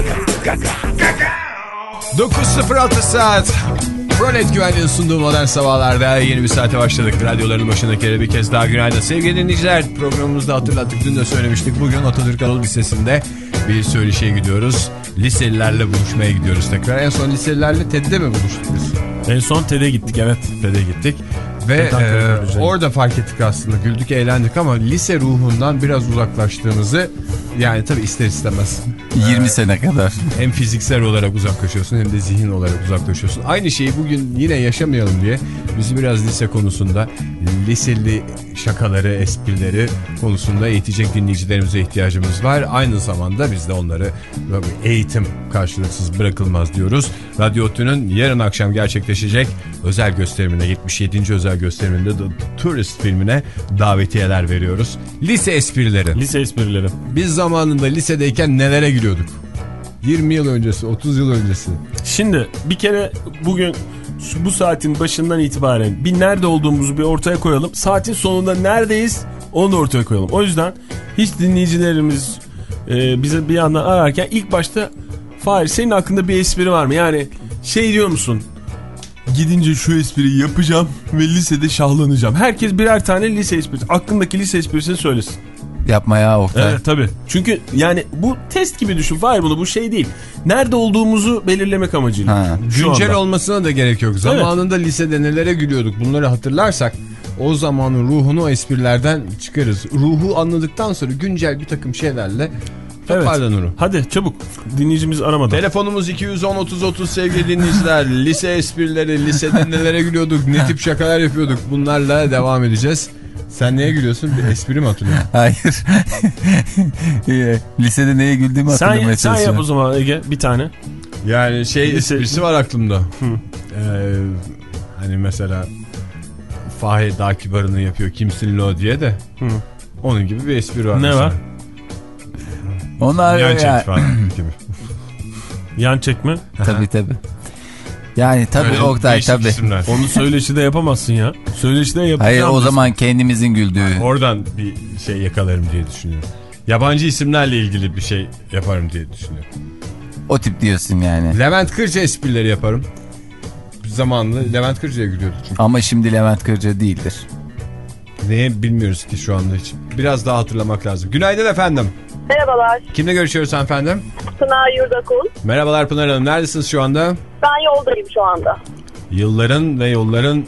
dokuz sıfır altı saat. Pronet Güvenliği'nin sunduğu Modern Sabahlar'da yeni bir saate başladık. Radyoların başındakilere bir kez daha günaydın. Sevgili dinleyiciler, programımızda hatırlattık, dün de söylemiştik. Bugün Atatürk Anadolu Lisesi'nde bir söyleşiye gidiyoruz. Liselilerle buluşmaya gidiyoruz tekrar. En son liselilerle T E D'de mi buluştuk biz? En son T E D'ye gittik, evet. T E D'ye gittik. Ve e, orada fark ettik aslında, güldük, eğlendik ama lise ruhundan biraz uzaklaştığımızı, yani tabii ister istemez. yirmi sene kadar. Hem fiziksel olarak uzaklaşıyorsun hem de zihin olarak uzaklaşıyorsun. Aynı şeyi bugün yine yaşamayalım diye bizi biraz lise konusunda, liseli şakaları, esprileri konusunda eğitecek dinleyicilerimize ihtiyacımız var. Aynı zamanda biz de onları eğitim karşılıksız bırakılmaz diyoruz. Radyo ODTÜ'nün yarın akşam gerçekleşecek özel gösterimine, yetmiş yedinci özel gösteriminde The Tourist filmine davetiyeler veriyoruz. Lise esprileri. Lise esprileri. Biz zamanında lisedeyken nelere gülüyorduk? yirmi yıl öncesi, otuz yıl öncesi. Şimdi bir kere bugün şu, bu saatin başından itibaren bir nerede olduğumuzu bir ortaya koyalım. Saatin sonunda neredeyiz onu da ortaya koyalım. O yüzden hiç dinleyicilerimiz e, bize bir yandan ararken ilk başta Fahir, senin hakkında bir espri var mı? Yani şey diyor musun? Gidince şu espriyi yapacağım ve lisede şahlanacağım. Herkes birer tane lise esprisi. Aklındaki lise esprisini söylesin. Yapma ya Oktay. Evet tabii. Çünkü yani bu test gibi düşün. Fahir, bunu bu şey değil. Nerede olduğumuzu belirlemek amacıyla. Ha. Güncel olmasına da gerek yok. Zamanında evet, lisede nelere gülüyorduk, bunları hatırlarsak o zamanın ruhunu o esprilerden çıkarız. Ruhu anladıktan sonra güncel bir takım şeylerle toparlanır. Evet. Hadi çabuk, dinleyicimiz aramadan. Telefonumuz iki yüz on otuz otuz sevgili dinleyiciler. Lise esprileri, lisede nelere gülüyorduk, ne tip şakalar yapıyorduk, bunlarla devam edeceğiz. Sen neye gülüyorsun? Bir espri mi hatırlıyorsun? Hayır. Lisede neye güldüğümü hatırlamaya sen, çalışıyorum. sen yap o zaman Ege bir tane. Yani şey Lise... esprisi var aklımda. Ee, hani mesela Fahir daha kibarını yapıyor, kimsin lo diye de. Hı. Onun gibi bir espri var. Ne mesela. var? Onlar yan ya... çek falan gibi. Yan çekme? Tabii tabii. Yani tabii Öyle Oktay değişik tabii. isimler. Onu söyleşide yapamazsın ya. Söyleşide yapacağım. Hayır o biz. zaman kendimizin güldüğü. Oradan bir şey yakalarım diye düşünüyorum. Yabancı isimlerle ilgili bir şey yaparım diye düşünüyorum. O tip diyorsun yani. Levent Kırca esprileri yaparım. Zamanında Levent Kırca'ya gülüyordu çünkü. Ama şimdi Levent Kırca değildir. Neye bilmiyoruz ki şu anda hiç. Biraz daha hatırlamak lazım. Günaydın efendim. Merhabalar. Kimle görüşüyoruz efendim? Pınar Yurdakul. Merhabalar Pınar Hanım. Neredesiniz şu anda? Ben yoldayım şu anda. Yılların ve yolların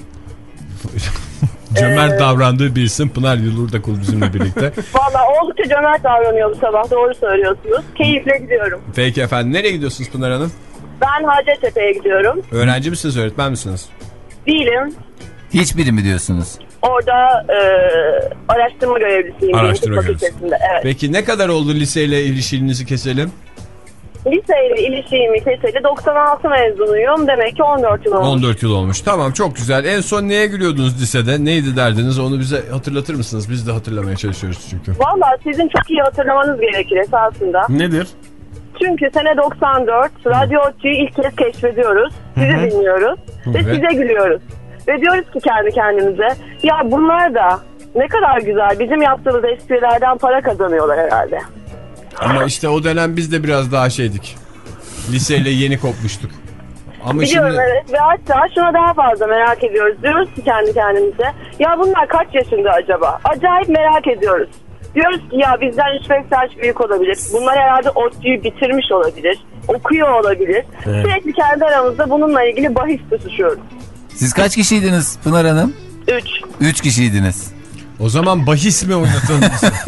cömert Ee... davrandığı bir isim Pınar Yurdakul bizimle birlikte. Valla oldukça cömert davranıyor bu sabah. Doğru söylüyorsunuz. Keyifle gidiyorum. Peki efendim. Nereye gidiyorsunuz Pınar Hanım? Ben Hacettepe'ye gidiyorum. Öğrenci misiniz, öğretmen misiniz? Değilim. Hiçbiri mi diyorsunuz? Orada e, araştırma görevlisiyim. Araştırma Genetik görevlisi. fakültesinde, evet. Peki ne kadar oldu liseyle ilişkinizi keselim? Liseyle ilişiğimi keseli doksan altı mezunuyum. Demek ki on dört yıl olmuş. on dört yıl olmuş. Tamam, çok güzel. En son neye gülüyordunuz lisede? Neydi derdiniz? Onu bize hatırlatır mısınız? Biz de hatırlamaya çalışıyoruz çünkü. Valla sizin çok iyi hatırlamanız gerekir esasında. Nedir? Çünkü sene doksan dört Radyo Otçu'yu ilk kez keşfediyoruz. Sizi dinliyoruz. Ve Evet. size gülüyoruz. Ve diyoruz ki kendi kendimize, ya bunlar da ne kadar güzel, bizim yaptığımız esprilerden para kazanıyorlar herhalde. Ama işte o dönem biz de biraz daha şeydik. Liseyle yeni kopmuştuk. Ama Biliyorum şimdi... evet, ve hatta şuna daha fazla merak ediyoruz. Diyoruz ki kendi kendimize, ya bunlar kaç yaşında acaba? Acayip merak ediyoruz. Diyoruz ki ya bizden üç beş yaş büyük olabilir. Bunlar herhalde ODTÜ'yü bitirmiş olabilir. Okuyor olabilir. Evet. Sürekli kendi aramızda bununla ilgili bahis tutuşuyoruz. Siz kaç kişiydiniz Pınar Hanım? Üç. Üç kişiydiniz. O zaman bahis mi oynatalım?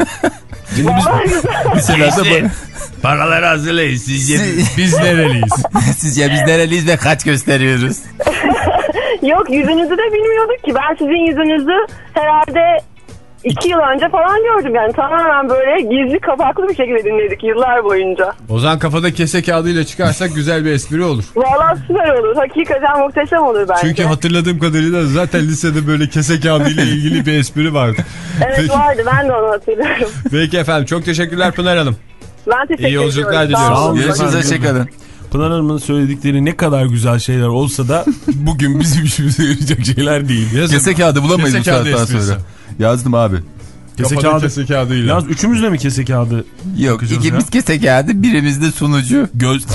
Vallahi güzel. Liselerde Paraları hazırlayın. Sizce Siz- biz nereliyiz? Sizce biz nereliyiz ve kaç gösteriyoruz? Yok, yüzünüzü de bilmiyorduk ki. Ben sizin yüzünüzü herhalde iki yıl önce falan gördüm. Yani tamamen böyle gizli kapaklı bir şekilde dinledik yıllar boyunca. O zaman kafada kese kağıdıyla çıkarsak güzel bir espri olur. Vallahi süper olur. Hakikaten muhteşem olur bence. Çünkü hatırladığım kadarıyla zaten lisede böyle kese kağıdıyla ilgili bir espri vardı. Evet Peki. vardı, ben de onu hatırlıyorum. Peki efendim, çok teşekkürler Pınar Hanım. Ben teşekkür İyi yolculuklar ediyorum. diliyoruz. Sağ olun. Görüşürüz, hoşçakalın. Pınar Hanım'ın söyledikleri ne kadar güzel şeyler olsa da bugün bizim işimize yarayacak şeyler değil. Yazın. Kese kağıdı bulamayız Kese bu kağıdı saatten esprisi. sonra. Yazdım abi. Kese Kafada kağıdı. kese kağıdıyla. Yalnız üçümüz de mi kese kağıdı? Yok bakacağız ikimiz ya? kese kağıdı, birimiz de sunucu. Göz...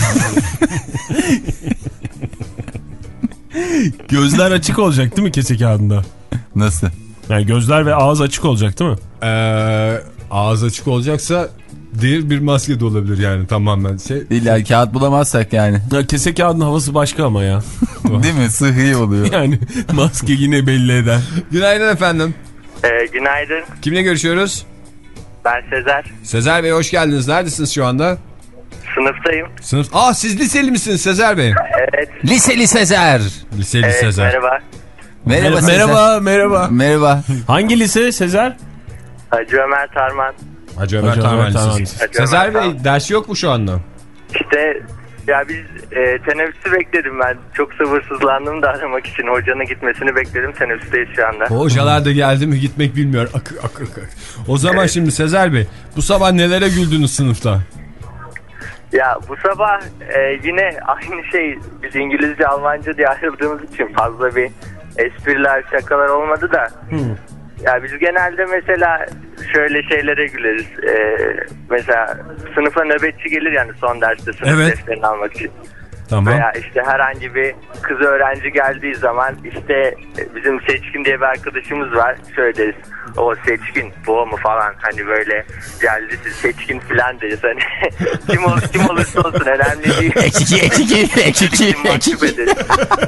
Gözler açık olacak değil mi kese kağıdında? Nasıl? Yani gözler ve ağız açık olacak değil mi? Ee, ağız açık olacaksa değil, bir maske de olabilir yani tamamen şey. İlla kağıt bulamazsak yani. Ya kese kağıdının havası başka ama ya. Değil mi? Sıhhi oluyor. Yani maske yine belli eder. Günaydın efendim. Ee, günaydın. Kimle görüşüyoruz? Ben Sezer. Sezer Bey, hoş geldiniz. Neredesiniz şu anda? Sınıftayım. Sınıf. Aa, siz liseli misiniz Sezer Bey? Evet. Liseli Sezer. Liseli Evet, Sezer. merhaba. Merhaba Sezer. Merhaba, merhaba. Merhaba. Hangi lise Sezer? Hacı Ömer Tarman. Hacı Ömer Hacı Tarhan Ömer Tarhan Lisesi. Lisesi. Hacı Sezer Ömer Bey, Tarhan. ders yok mu şu anda? İşte ya biz e, teneffüsü bekledim ben. Çok sabırsızlandım da aramak için. Hocanın gitmesini bekledim. Teneffüsteyiz şu anda. O hocalar da geldi mi gitmek bilmiyor. Akı akı akı. O zaman şimdi Sezer Bey, bu sabah nelere güldünüz sınıfta? Ya bu sabah e, yine aynı şey. Biz İngilizce, Almanca diye ayrıldığımız için fazla bir espriler, şakalar olmadı da. Ya biz genelde mesela şöyle şeylere güleriz. Ee, mesela sınıfa nöbetçi gelir yani son derste sınıf Evet. defterini almak için. Tamam. Veya işte herhangi bir kız öğrenci geldiği zaman işte bizim Seçkin diye bir arkadaşımız var. Şöyle deriz. O Seçkin bu o mu falan, hani böyle geldi siz Seçkin falan deriz. Hani kim, ol, kim olursa olsun önemli değil. Ekiki, ekiki, ekiki, Mahcup ekiki. ederiz.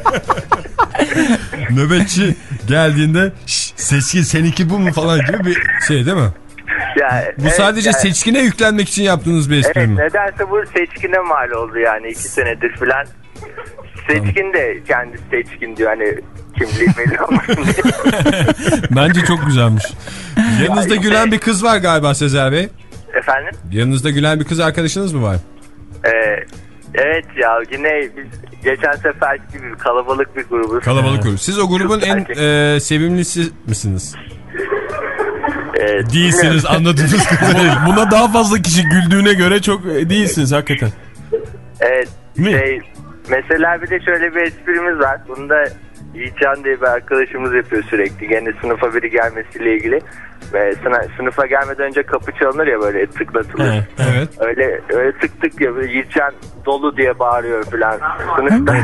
Nöbetçi geldiğinde "Şş, Seçkin seninki bu mu" falan gibi bir şey değil mi? Ya, Bu evet, sadece yani- seçkine yüklenmek için yaptığınız bir espri Evet, mi? nedense bu Seçkin'e mal oldu yani iki senedir falan. Seçkin de kendisi Seçkin diyor, hani kimliği belli olmasın diye. Bence çok güzelmiş. Yanınızda gülen bir kız var galiba Sezer Bey. Efendim? Yanınızda gülen bir kız arkadaşınız mı var? Ee, evet ya, yine biz geçen sefer gibi kalabalık bir grubuz. Kalabalık grup. Siz o grubun Çok en erkek. e, sevimlisi misiniz? Ee, Değilsiniz, anladığınız kadarıyla. Buna daha fazla kişi güldüğüne göre çok e, değilsiniz hakikaten. Evet Mi? şey, Mesela bir de şöyle bir esprimiz var. Bunu da Yiğitcan diye bir arkadaşımız yapıyor sürekli. Gene sınıfa biri gelmesiyle ilgili. Ve sınıfa gelmeden önce kapı çalınır ya, böyle tıklatılır. Evet. evet. Öyle öyle tık tık ya, böyle Yiğitcan dolu diye bağırıyor falan sınıfta.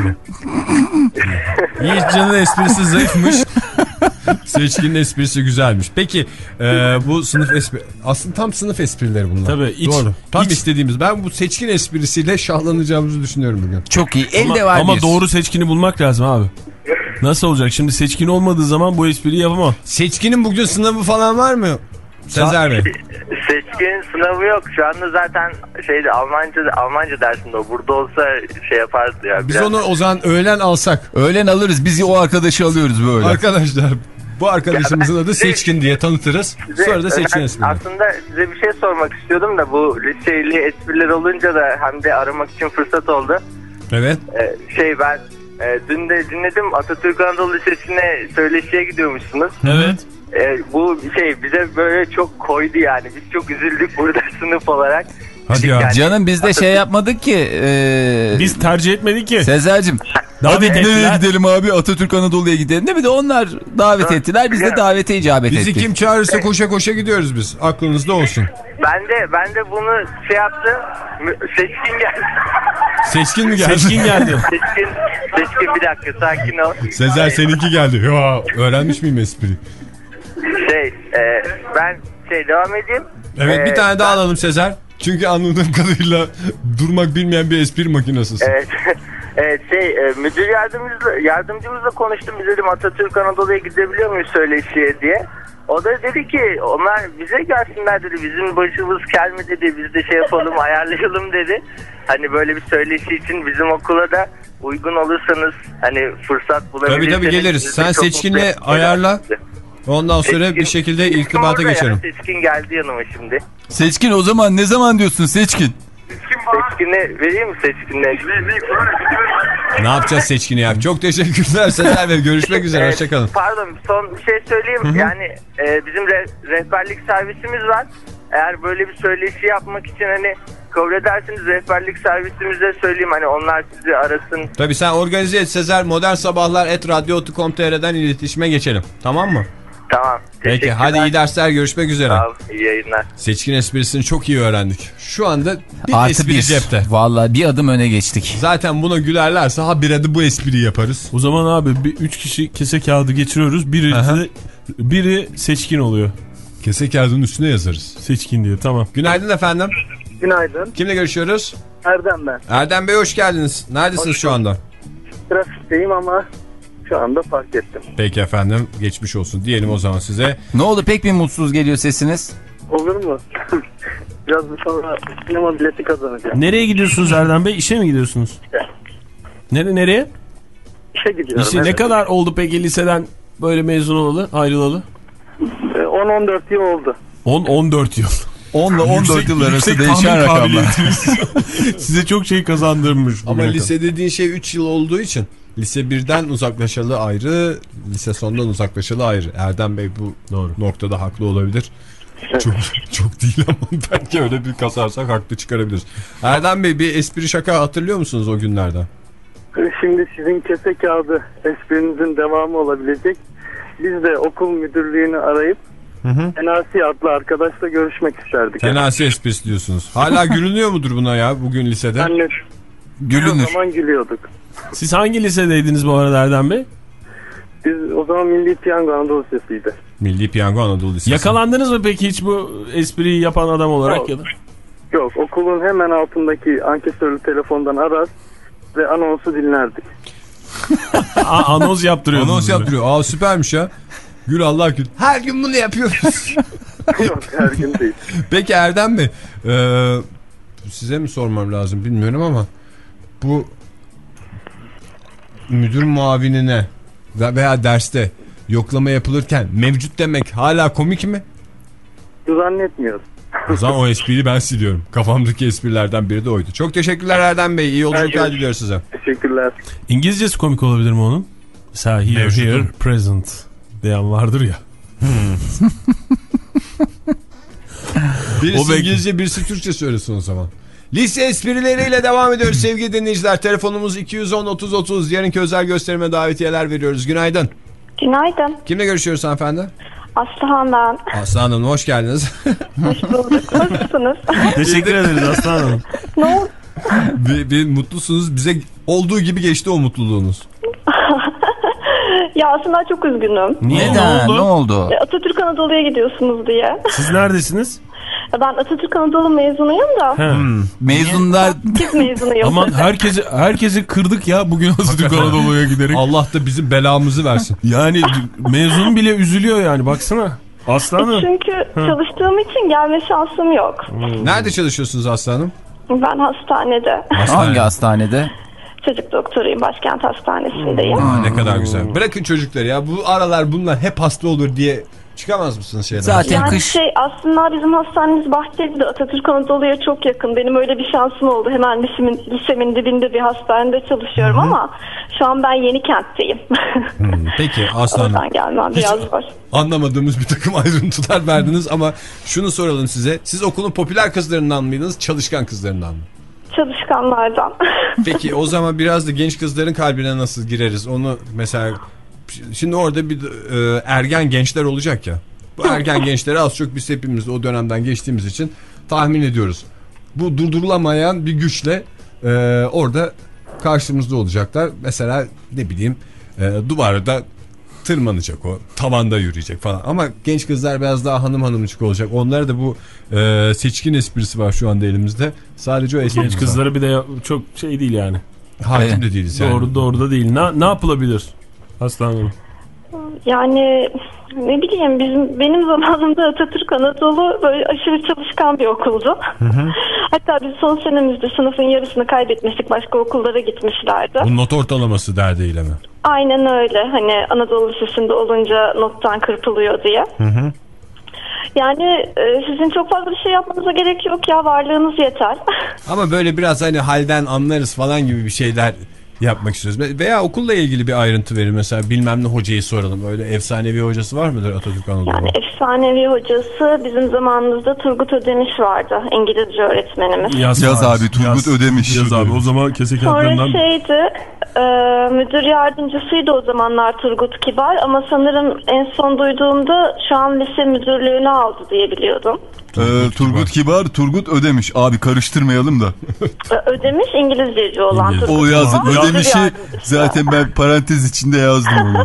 Yiğitcan'ın esprisi zayıfmış. Seçkin'in esprisi güzelmiş. Peki e, bu sınıf espri... Aslında tam sınıf esprileri bunlar. Tabii. Iç, Doğru. Tam iç... istediğimiz. Ben bu Seçkin esprisiyle şahlanacağımızı düşünüyorum bugün. Çok iyi. Elde ama, var ama bir. doğru seçkini bulmak lazım abi. Nasıl olacak? Şimdi seçkin olmadığı zaman bu espriyi yapamam. Seçkin'in bugün sınavı falan var mı? Sezer Bey. Seçkin sınavı yok. Şu anda zaten şeyde Almanca Almanca dersinde o. Burada olsa şey yapardı ya. Biz biraz... onu o zaman öğlen alsak. Öğlen alırız. Biz o arkadaşı alıyoruz böyle. Arkadaşlar bu arkadaşımızın adı Seçkin diye tanıtırız. Size, Sonra da Seçkin ben esprileri. aslında size bir şey sormak istiyordum da bu liseli espriler olunca da hem de aramak için fırsat oldu. Evet. Ee, şey ben e, dün de dinledim, Atatürk Anadolu Lisesi'ne söyleşiye gidiyormuşsunuz. Evet. Ee, bu şey bize böyle çok koydu yani. Biz çok üzüldük burada sınıf olarak. Hadi ya. Yani, Canım biz de Atatürk... şey yapmadık ki. E... Biz tercih etmedik ki. Sezer'cim. Hadi nereye gidelim abi, Atatürk Anadolu'ya gidelim değil mi? De onlar davet ettiler. Biz de davete icabet Bizi ettik. kim çağırırsa koşa koşa gidiyoruz biz. Aklınızda olsun. Ben de ben de bunu şey yaptım. Seçkin geldi. Seçkin mi geldi? Seçkin geldi. Seçkin, seçkin bir dakika sakin ol. Sezer seninki geldi. Ya, öğrenmiş miyim espriyi? Şey e, ben şey devam edeyim. Evet ee, bir tane daha ben... alalım Sezer. Çünkü anladığım kadarıyla durmak bilmeyen bir espri makinasısın. Evet. Evet şey e, müdür yardımcımızla, yardımcımızla konuştum. Biz dedim Atatürk Anadolu'ya gidebiliyor muyuz söyleşiye diye. O da dedi ki onlar bize gelsinler dedi. Bizim başımız kel mi dedi. Biz de şey yapalım ayarlayalım dedi. Hani böyle bir söyleşi için bizim okula da uygun olursanız hani fırsat bulabilirsiniz. Tabii tabii geliriz. Sen Seçkin'le ayarla. Ondan sonra Seçkin, bir şekilde irtibata geçelim. Yani. Seçkin geldi yanıma şimdi. Seçkin o zaman ne zaman diyorsun Seçkin? Seçkin'e vereyim mi Seçkin'e? Ne yapacağız Seçkin'i ya? Çok teşekkürler Sezer Bey. Görüşmek üzere. Evet, hoşçakalın. Pardon son bir şey söyleyeyim. Hı-hı. Yani e, bizim re- rehberlik servisimiz var. Eğer böyle bir söyleşi yapmak için hani kabul edersiniz rehberlik servisimize söyleyeyim. Hani onlar sizi arasın. Tabii sen organize et Sezer. Modern Sabahlar et radyo nokta com nokta tr'den iletişime geçelim. Tamam mı? Tamam. Peki hadi iyi dersler, görüşmek üzere. Sağ ol, iyi yayınlar. Seçkin esprisini çok iyi öğrendik. Şu anda bir Artı espri bir. cepte. Vallahi bir adım öne geçtik. Zaten buna gülerlerse ha bir adı bu espriyi yaparız. O zaman abi bir, üç kişi kese kağıdı geçiriyoruz. Biri, de, biri seçkin oluyor. Kese kağıdının üstüne yazarız. Seçkin diye tamam. Günaydın efendim. Günaydın. Kimle görüşüyoruz? Erdem ben. Erdem Bey hoş geldiniz. Neredesiniz hoş şu anda? Trafikteyim ama şu anda fark ettim. Peki efendim geçmiş olsun diyelim o zaman size. Ne oldu, pek bir mutsuz geliyor sesiniz? Olur mu? Biraz sonra sinema bileti kazanacağım. Nereye gidiyorsunuz Erdem Bey? İşe mi gidiyorsunuz? Evet. Nere nereye? İşe gidiyorum. İşte evet. Ne kadar oldu peki liseden böyle mezun olalı, ayrılalı? on on dört yıl oldu. on on dört yıl. on ile on dört yıl arası değişen rakamlar. Size çok şey kazandırmış. Ama lise dediğin şey üç yıl olduğu için lise birden uzaklaşalı ayrı, lise sondan uzaklaşalı ayrı. Erdem Bey bu doğru noktada haklı olabilir. Çok çok değil ama belki öyle bir kasarsak haklı çıkarabiliriz. Erdem Bey bir espri şaka hatırlıyor musunuz o günlerden? Şimdi sizin kese kağıdı esprinizin devamı olabilecek. Biz de okul müdürlüğünü arayıp Hı hı. Tenasi adlı arkadaşla görüşmek isterdik. Tenasi esprisi diyorsunuz. Hala gülünüyor mudur buna ya bugün lisede? Anne, gülünür. O zaman gülüyorduk. Siz hangi lisedeydiniz bu arada Erdem Bey? Biz o zaman Milli Piyango Anadolu Lisesi'ydi. Milli Piyango Anadolu Lisesi. Yakalandınız mı peki hiç bu espriyi yapan adam olarak Yok. ya da? Yok, okulun hemen altındaki ankesörlü telefondan arar ve anonsu dinlerdik. A- anons yaptırıyor. Anons yaptırıyor. Aa süpermiş ya. Gül Allah gül. Her gün bunu yapıyoruz. Yok her gün değil. Peki Erdem Bey. E, size mi sormam lazım bilmiyorum ama bu müdür muavinine veya derste yoklama yapılırken mevcut demek hala komik mi? Zannetmiyorum. O zaman o espriyi ben siliyorum. Kafamdaki esprilerden biri de oydu. Çok teşekkürler Erdem Bey. İyi yolculuklar diliyoruz size. Teşekkürler. İngilizcesi komik olabilir mi onun? Mesela here, Mevcudum. Here, present diyen vardır ya. Birisi o İngilizce birisi Türkçe söylesin o zaman. Lise esprileriyle devam ediyoruz sevgili dinleyiciler. Telefonumuz iki yüz on otuz otuz. Yarınki özel gösterime davetiyeler veriyoruz. Günaydın. Günaydın. Kimle görüşüyoruz hanımefendi? Aslıhan ben. Aslı Hanım hoş geldiniz. Hoş bulduk. Nasılsınız? Teşekkür ederiz Aslı Hanım. Ne oldu? bir, bir mutlusunuz. Bize olduğu gibi geçti o mutluluğunuz. Ya aslında çok üzgünüm. Niye? Neden? Ne oldu? Ne oldu? Atatürk Anadolu'ya gidiyorsunuz diye. Siz neredesiniz? Ben Atatürk Anadolu mezunuyum da. He. Mezunlar Siz mezunuyum. Aman herkesi herkesi kırdık ya bugün Atatürk Anadolu'ya giderek. Allah da bizim belamızı versin. Yani mezun bile üzülüyor yani baksana. Aslanım. Çünkü çalıştığım için gelme şansım yok. Nerede çalışıyorsunuz Aslı Hanım? Ben hastanede. hangi hastanede? Çocuk doktoruyum. Başkent Hastanesi'ndeyim. Aa, ne kadar güzel. Bırakın çocukları ya. Bu aralar bunlar hep hasta olur diye çıkamaz mısınız şeyden? Zaten Yani kış. şey aslında bizim hastanemiz Bahçeli'de, Atatürk Anadolu'ya çok yakın. Benim öyle bir şansım oldu. Hemen lisemin, lisemin dibinde bir hastanede çalışıyorum. Hı-hı. Ama şu an ben Yenikent'teyim. Hmm, peki Aslı Hanım. Oradan gelmem biraz zor. Anlamadığımız bir takım ayrıntılar verdiniz ama şunu soralım size. Siz okulun popüler kızlarından mıydınız, çalışkan kızlarından mı? Çalışkanlardan. Peki o zaman biraz da genç kızların kalbine nasıl gireriz? Onu mesela şimdi orada bir e, ergen gençler olacak ya. Bu ergen gençleri az çok biz hepimiz o dönemden geçtiğimiz için tahmin ediyoruz. Bu durdurulamayan bir güçle e, orada karşımızda olacaklar. Mesela ne bileyim e, duvarda tırmanacak o. Tavanda yürüyecek falan. Ama genç kızlar biraz daha hanım hanımcık olacak. Onlara da bu e, seçkin esprisi var şu anda elimizde. Sadece o esprisi. Genç kızları bir de çok şey değil yani. Hakim de değiliz yani. Doğru doğru da değil. Ne, ne yapılabilir Aslanım? Yani ne bileyim bizim benim zamanımda Atatürk Anadolu böyle aşırı çalışkan bir okuldu. Hı hı. Hatta biz son senemizde sınıfın yarısını kaybetmiştik. Başka okullara gitmişlerdi. Bu not ortalaması derdiyle mi? Aynen öyle. Hani Anadolu Lisesi'nde olunca nottan kırpılıyor diye. Hı hı. Yani e, sizin çok fazla bir şey yapmanıza gerek yok ya. Varlığınız yeter. Ama böyle biraz hani halden anlarız falan gibi bir şeyler yapmak istiyoruz. Veya okulla ilgili bir ayrıntı verin. Mesela bilmem ne hocayı soralım. Öyle efsanevi hocası var mıdır Atatürk Anadolu? Yani efsanevi hocası bizim zamanımızda Turgut Ödemiş vardı. İngilizce öğretmenimiz. Yaz, Yaz abi Turgut Yaz. Ödemiş. Yaz abi o zaman kese Sonra kağıtlarından... şeydi e, müdür yardımcısıydı o zamanlar Turgut Kibar. Ama sanırım en son duyduğumda şu an lise müdürlüğünü aldı diye biliyordum. Ee, Turgut Kibar, Turgut Ödemiş. Abi karıştırmayalım da. Ödemiş İngilizceci olan İngiliz. Turgut O yazdım. Kibar. Ödemiş'i zaten ben parantez içinde yazdım onu.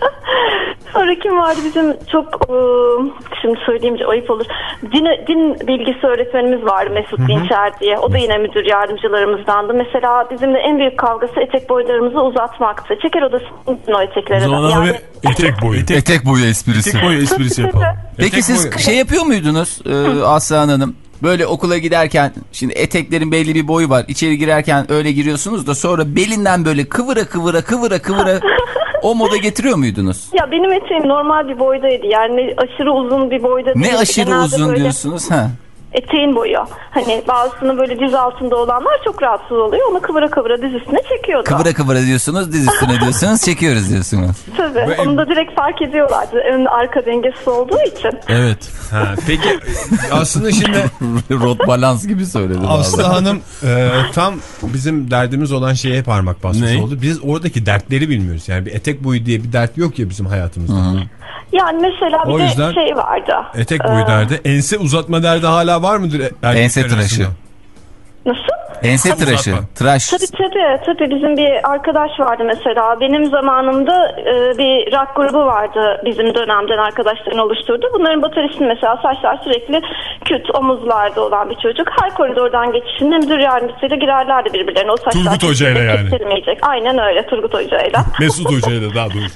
Sonra kim vardı bizim çok e, şimdi söyleyince ayıp olur. Din, din bilgisi öğretmenimiz vardı Mesut Dinçer diye. O da yine müdür yardımcılarımızdandı. Mesela bizimle en büyük kavgası etek boylarımızı uzatmaktı. Çeker odasının o etekleri. O zaman yani, abi etek boyu. Etek, Etek boyu esprisi. etek boyu esprisi yapalım. Peki Etek siz boyu. şey yapıyor muydunuz e, Aslan Hanım? Böyle okula giderken şimdi eteklerin belli bir boyu var. İçeri girerken öyle giriyorsunuz da sonra belinden böyle kıvıra kıvıra kıvıra kıvıra o moda getiriyor muydunuz? Ya benim eteğim normal bir boydaydı. Yani aşırı uzun bir boyda değil. Ne aşırı Genelde uzun böyle diyorsunuz? Ha. Eteğin boyu. Hani bazısının böyle diz altında olanlar çok rahatsız oluyor. Onu kıvıra kıvıra diz üstüne çekiyordu. Kıvıra kıvıra diyorsunuz, diz üstüne diyorsunuz, çekiyoruz diyorsunuz. Tabii. Ve- Onu da direkt fark ediyorlardı. Ön arka dengesiz olduğu için. Evet. Ha, peki aslında şimdi Rot balans gibi söyledim. Aslı vallahi. Hanım e, tam bizim derdimiz olan şeye parmak basmış Ne? oldu. Biz oradaki dertleri bilmiyoruz. Yani bir etek boyu diye bir dert yok ya bizim hayatımızda. Hı-hı. Yani mesela bir O de yüzden şey vardı. Etek boyu Ee, derdi. Ense uzatma derdi hala var mıdır? erkekler Ense tıraşı. arasında? Nasıl? Ense tıraşı. Uzatma. Tıraş. Tabii tabii. Tabii bizim bir arkadaş vardı mesela. Benim zamanımda e, bir rock grubu vardı bizim dönemden arkadaşların oluşturdu. Bunların bateristi mesela saçlar sürekli küt omuzlarda olan bir çocuk. Her koridordan geçişinde müdür yardımcısıyla girerlerdi birbirlerine. O saçlar Turgut Hoca'yla yani. kestirmeyecek. Aynen öyle Turgut Hoca'yla. Mesut Hoca'yla daha doğrusu.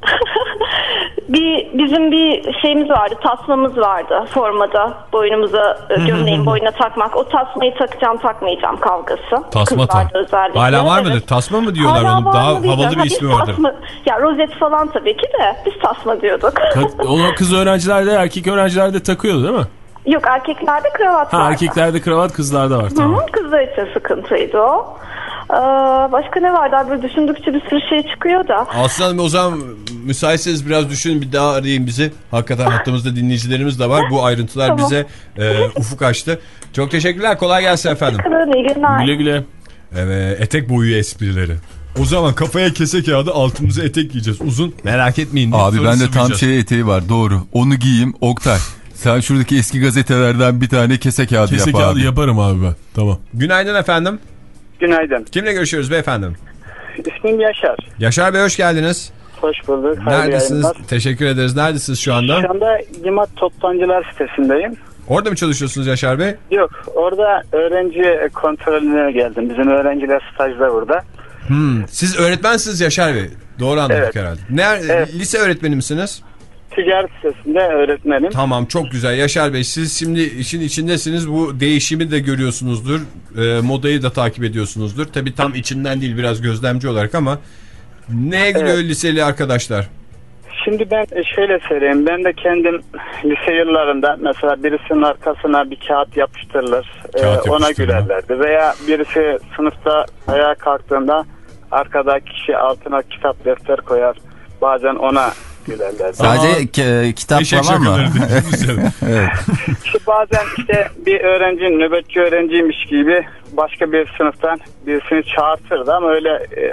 bir bizim bir şeyimiz vardı, tasmamız vardı formada boynumuza e, gömleğin boynuna takmak. O tasmayı takacağım takmayacağım kavgası. Tasma Kızlarda tak. özellikle. Hala var mıdır? Evet. Tasma mı diyorlar Hala onu? var Daha mı diyeceğim. havalı Ha, bir biz ismi vardır. tasma- Ya rozet falan tabii ki de biz tasma diyorduk. O kız öğrencilerde erkek öğrencilerde takıyordu değil mi? Yok erkeklerde kravat Ha vardı. erkeklerde kravat kızlarda var Hı tamam. hı, kızlar için sıkıntıydı o. Ee, başka ne vardı abi? Böyle düşündükçe bir sürü şey çıkıyor da. Aslanım o zaman müsaitseniz biraz düşünün, bir daha arayın bizi. Hakikaten hattımızda dinleyicilerimiz de var. Bu ayrıntılar Tamam. bize e, ufuk açtı. Çok teşekkürler. Kolay gelsin efendim. İyi günler. Güle güle. Evet, etek boyu esprileri. O zaman kafaya kese kağıdı, altımıza etek giyeceğiz. Uzun, merak etmeyin. Abi bende tam şey eteği var, doğru. Onu giyeyim Oktay. Sen şuradaki eski gazetelerden bir tane kese kağıdı kese yap kağıdı abi. yaparım abi ben. Tamam. Günaydın efendim. Günaydın. Kimle görüşüyoruz beyefendi? İsmim Yaşar. Yaşar Bey, hoş geldiniz. Hoş bulduk. Neredesiniz? Teşekkür ederiz. Neredesiniz şu anda? Şu anda Limat Toptancılar sitesindeyim. Orada mı çalışıyorsunuz Yaşar Bey? Yok, orada öğrenci kontrolüne geldim. Bizim öğrenciler stajda burada. Hmm. Siz öğretmensiniz Yaşar Bey. Doğru anladık Evet. herhalde. Nerede? Evet. Lise öğretmeni misiniz? Ticaret sitesinde öğretmenim. Tamam, çok güzel. Yaşar Bey, siz şimdi işin içindesiniz. Bu değişimi de görüyorsunuzdur. E, modayı da takip ediyorsunuzdur. Tabii tam içinden değil, biraz gözlemci olarak ama neye gülüyor Evet. liseli arkadaşlar? Şimdi ben şöyle söyleyeyim. Ben de kendim lise yıllarında mesela birisinin arkasına bir kağıt yapıştırılır. Kağıt Ee, ona yapıştırma. gülerlerdi. Veya birisi sınıfta ayağa kalktığında arkadaki kişi altına kitap defter koyar. Bazen ona gülerlerdi. Sadece ke- kitap Eşek falan mı? şakaları dediniz. Evet. İşte bazen işte bir öğrenci nöbetçi öğrenciymiş gibi başka bir sınıftan birisini çağırtırdı ama öyle e,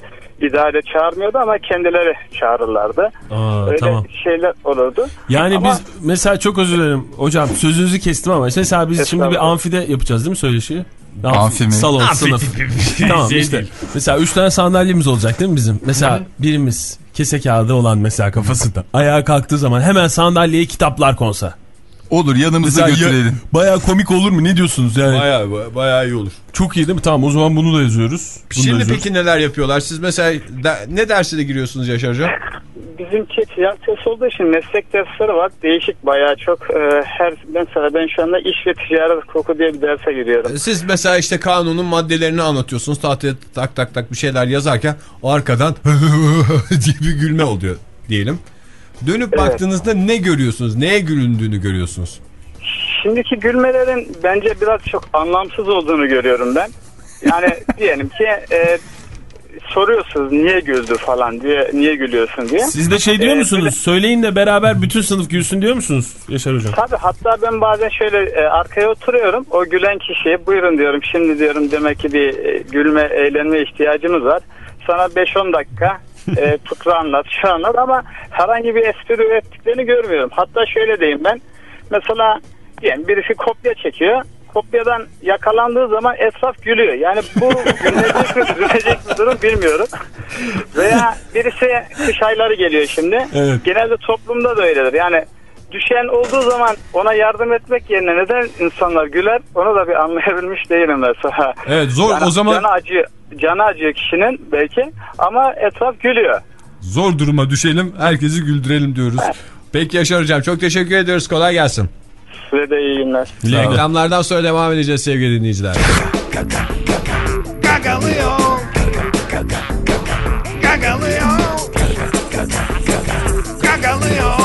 idare çağırmıyordu ama kendileri çağırırlardı. Aa, öyle tamam. şeyler olurdu. Yani ama, biz mesela, çok özür dilerim hocam, sözünüzü kestim ama mesela biz şimdi bir amfide yapacağız değil mi söyleşiyi? Amfi mi? Salon, Amfi sınıf. gibi bir şey Tamam değil. işte. Mesela üç tane sandalyemiz olacak değil mi bizim? Mesela birimiz kese kağıdı olan mesela kafasında ayağa kalktığı zaman hemen sandalyeye kitaplar konsa. Olur, yanımıza Mesela götürelim. ya, bayağı komik olur mu? Ne diyorsunuz yani? Bayağı, bayağı iyi olur. Çok iyi değil mi? Tamam, o zaman bunu da yazıyoruz. Bunu da Şimdi yazıyoruz. peki neler yapıyorlar? Siz mesela de, ne dersine giriyorsunuz Yaşar Hocam? bizimki ticaret olduğu için meslek dersleri var. Değişik bayağı çok. Ee, her mesela ben şu anda iş ve ticaret hukuku diye bir derse giriyorum. Siz mesela işte kanunun maddelerini anlatıyorsunuz. Tahtaya tak tak tak bir şeyler yazarken arkadan diye bir gülme oluyor diyelim. Dönüp Evet. baktığınızda ne görüyorsunuz? Neye gülündüğünü görüyorsunuz? Şimdiki gülmelerin bence biraz çok anlamsız olduğunu görüyorum ben. Yani diyelim ki e, soruyorsunuz niye güldü falan diye, niye gülüyorsun diye. Siz de şey diyor Ee, musunuz? böyle- Söyleyin de beraber bütün sınıf gülsün diyor musunuz Yaşar Hocam? Tabii, hatta ben bazen şöyle e, arkaya oturuyorum. O gülen kişiye buyurun diyorum. Şimdi diyorum demek ki bir e, gülme, eğlenme ihtiyacımız var. Sana beş on dakika e, fıkra anlat, şu anlat ama herhangi bir espri ürettiklerini görmüyorum. Hatta şöyle diyeyim ben. Mesela diyelim birisi kopya çekiyor. Kopyadan yakalandığı zaman etraf gülüyor. Yani bu gülünecek mi, üzülecek bir durum bilmiyorum. Veya birisi kış ayları geliyor şimdi. Evet. Genelde toplumda da öyledir. Yani düşen olduğu zaman ona yardım etmek yerine neden insanlar güler, onu da bir anlayabilmiş değilim mesela. Evet, zor Yani o zaman canı acıyor, canı acıyor kişinin belki ama etraf gülüyor. zor duruma düşelim, herkesi güldürelim diyoruz. Peki Yaşar Hocam, çok teşekkür ediyoruz. Kolay gelsin. Size de iyi günler. Reklamlardan sonra devam edeceğiz sevgili dinleyiciler. Gagalıyor. Gagalıyor. Gagalıyor.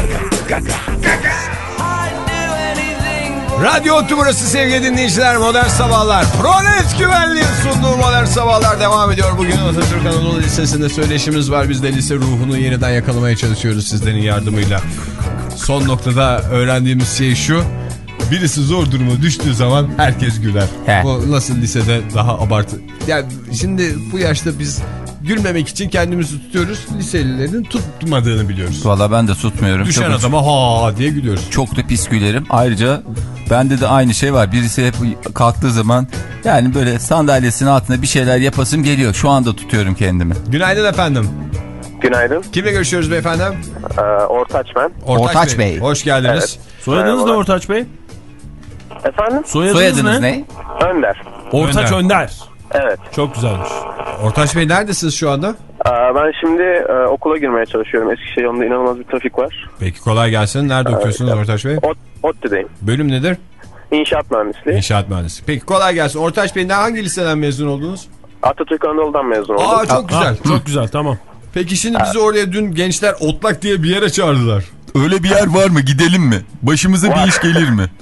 Radyo Ottu burası sevgili dinleyiciler. Modern Sabahlar. Pronet Güvenliğin sunduğu Modern Sabahlar devam ediyor. Bugün Atatürk Anadolu Lisesi'nde söyleşimiz var. Biz de lise ruhunu yeniden yakalamaya çalışıyoruz sizlerin yardımıyla. Son noktada öğrendiğimiz şey şu: birisi zor duruma düştüğü zaman herkes güler. He. Bu nasıl lisede daha abartı. Yani şimdi bu yaşta biz gülmemek için kendimizi tutuyoruz. Liselilerin tutmadığını biliyoruz. Valla ben de tutmuyorum. Düşen çok, adama ha diye gülüyoruz. çok da pis gülerim. Ayrıca bende de aynı şey var. Birisi hep kalktığı zaman yani böyle sandalyesinin altında bir şeyler yapasım geliyor. Şu anda tutuyorum kendimi. Günaydın efendim. Günaydın. Kimle görüşüyoruz beyefendi? Ee, Ortaç ben. Ortaç Bey. Hoş geldiniz. Evet. Soyadınız ne Merhaba. Ortaç Bey? Efendim? Soyadınız, Soyadınız ne? ne? Önder. Ortaç Önder. Önder. Evet. Çok güzelmiş. Ortaç Bey, neredesiniz şu anda? Ee, ben şimdi e, okula girmeye çalışıyorum. Eskişehir yolunda inanılmaz bir trafik var. Peki, kolay gelsin. Nerede okuyorsunuz Ortaç Bey? Ot, ODTÜ'deyim. Bölüm nedir? İnşaat mühendisliği. İnşaat mühendisi. Peki, kolay gelsin. Ortaç Bey, ne hangi liseden mezun oldunuz? Atatürk Anadolu'dan mezun oldum. Aa, çok güzel. Ha, çok güzel, tamam. Peki şimdi bizi oraya dün gençler Otlak diye bir yere çağırdılar. Öyle bir yer var mı? Gidelim mi? Başımıza bir iş gelir mi?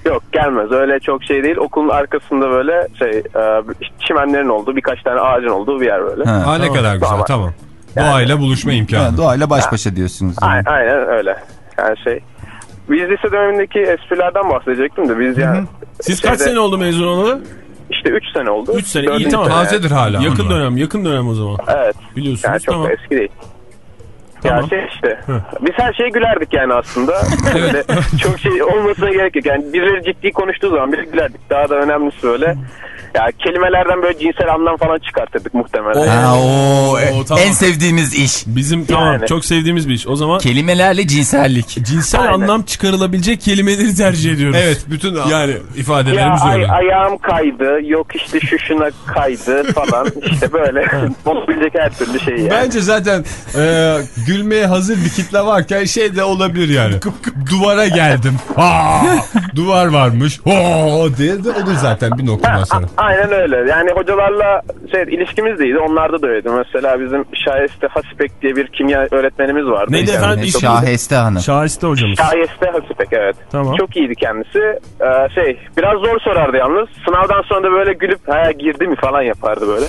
Yok gelmez, öyle çok şey değil. Okulun arkasında böyle şey e, çimenlerin olduğu, birkaç tane ağacın olduğu bir yer böyle. Ha, ha ne kadar güzel, tamam. tamam. Doğayla yani, buluşma imkanı. Ha, doğayla baş başa diyorsunuz. Yani. Aynen öyle. Yani şey. Biz lise dönemindeki esprilerden bahsedecektim de biz yani. Siz şeyde, kaç sene oldu mezun olalı? İşte üç sene oldu. üç sene iyi tamam. Tazedir hala. Yakın dönem, yakın dönem o zaman. Evet. Biliyorsunuz yani çok tamam. eski değil. Tamam. Ya şey işte. Biz her şeye gülerdik yani aslında. Böyle çok şey olmasına gerek yok. Yani birileri ciddi konuştuğu zaman biz gülerdik. Daha da önemlisi böyle. Ya kelimelerden böyle cinsel anlam falan çıkartırdık muhtemelen. Ha, o, o tamam. En sevdiğimiz iş. Bizim yani. Tamam çok sevdiğimiz bir iş. O zaman kelimelerle cinsellik. Cinsel Aynen. anlam çıkarabilecek kelimeleri tercih ediyoruz. Evet, bütün yani ifadelerimiz ya, öyle. Ay, ayağım kaydı, yok işte şu şuna kaydı falan. İşte böyle olabilecek her türlü şey yani. Bence zaten e, gülmeye hazır bir kitle varken şey de olabilir yani. Duvara geldim. Ha, duvar varmış. Ha diye de olur zaten bir noktadan sonra. Aynen öyle. Yani hocalarla şey ilişkimiz de iyiydi. Onlarda da öyleydi. Mesela bizim Şahiste Hasipek diye bir kimya öğretmenimiz vardı. Neydi yani efendim? Şahiste Hanım. Şahiste hocamız. Şahiste Hasipek evet. Tamam. Çok iyiydi kendisi. Ee, şey biraz zor sorardı yalnız. Sınavdan sonra da böyle gülüp ha girdi mi falan yapardı böyle.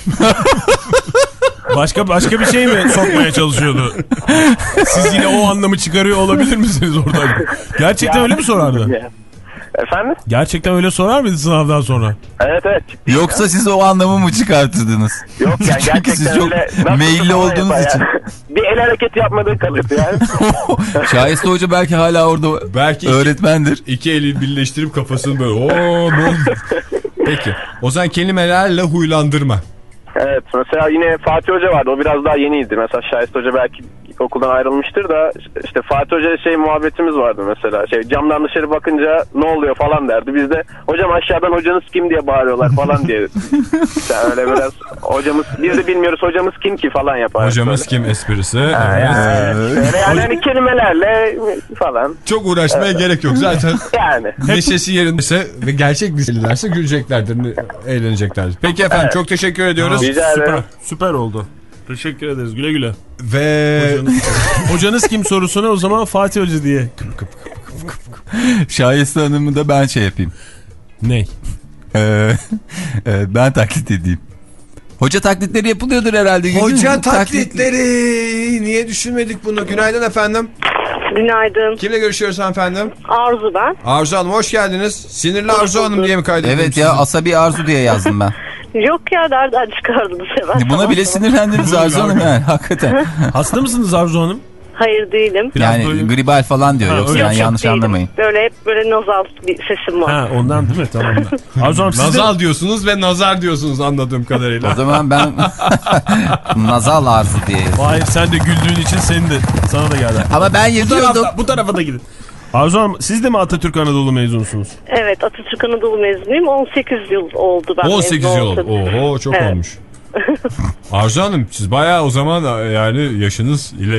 Başka başka bir şey mi sokmaya çalışıyordu? Siz yine o anlamı çıkarıyor olabilir misiniz oradan? Gerçekten ya, öyle mi sorardı? Ya. Efendim? Gerçekten öyle sorar mıydı sınavdan sonra? Evet evet. Yoksa ya. Siz o anlamı mı çıkartırdınız? Yok yani gerçekten siz çok öyle. meyilli olduğunuz için. Yani. Bir el hareket yapmadığı kalırdı yani. Şahiste Hoca belki hala orada belki öğretmendir. Iki, iki eli birleştirip kafasını böyle ooo. Peki. O zaman kelimelerle huylandırma. Evet mesela yine Fatih Hoca vardı, o biraz daha yeniydi. Mesela Şahiste Hoca belki okuldan ayrılmıştır da işte Fatih Hoca şey muhabbetimiz vardı mesela. Şey camdan dışarı bakınca ne oluyor falan derdi. Biz de hocam aşağıdan hocanız kim diye bağırıyorlar falan diye. Yani öyle biraz hocamız biz de bilmiyoruz hocamız kim ki falan yapar. Hocamız böyle. Kim esprisi. Ha, evet. Yani, evet. yani hani kelimelerle falan. Çok uğraşmaya evet. gerek yok zaten. Yani. Neşesi yerindeyse ve gerçek liselilerse güleceklerdir, eğleneceklerdir. Peki efendim evet. çok teşekkür ediyoruz. Rica ederim. Süper, süper oldu. Teşekkür ederiz. Güle güle. Ve hocanız, hocanız kim sorusuna o zaman Fatih Hoca diye. Kıp kıp kıp kıp kıp. Şahiste Hanım'ı da ben şey yapayım. Ney? Ee, e, ben taklit edeyim. Hoca taklitleri yapılıyordur herhalde. Hoca taklitleri. Niye düşünmedik bunu? Günaydın efendim. Günaydın. Kimle görüşüyoruz efendim? Arzu ben. Arzu Hanım hoş geldiniz. Sinirli Arzu Hanım diye mi kaydettim? Evet ya, asabi Arzu diye yazdım ben. Yok ya, nereden çıkardınız hemen? Buna bile sinirlendiniz Arzu Hanım yani hakikaten. Hasta mısınız Arzu Hanım? Hayır değilim. Biraz yani böyle... gribal falan diyor ha, yoksa yani yanlış değilim. Anlamayın. Böyle hep böyle nazal bir sesim var. Ha, ondan değil mi? Tamam. Arzu Hanım, nazal de... diyorsunuz ve nazar diyorsunuz anladığım kadarıyla. O zaman ben nazal Arzu diye yazdım. Hayır, sen de güldüğün için senin de sana da geldi. Ama ben yazıyordum. Bu tarafa da gidin. Arzu Hanım, siz de mi Atatürk Anadolu mezunusunuz? Evet, Atatürk Anadolu mezunuyum. on sekiz yıl oldu ben on sekiz yıl. Oho, çok evet. olmuş. Arzu Hanım, siz bayağı o zaman yani yaşınız ileri.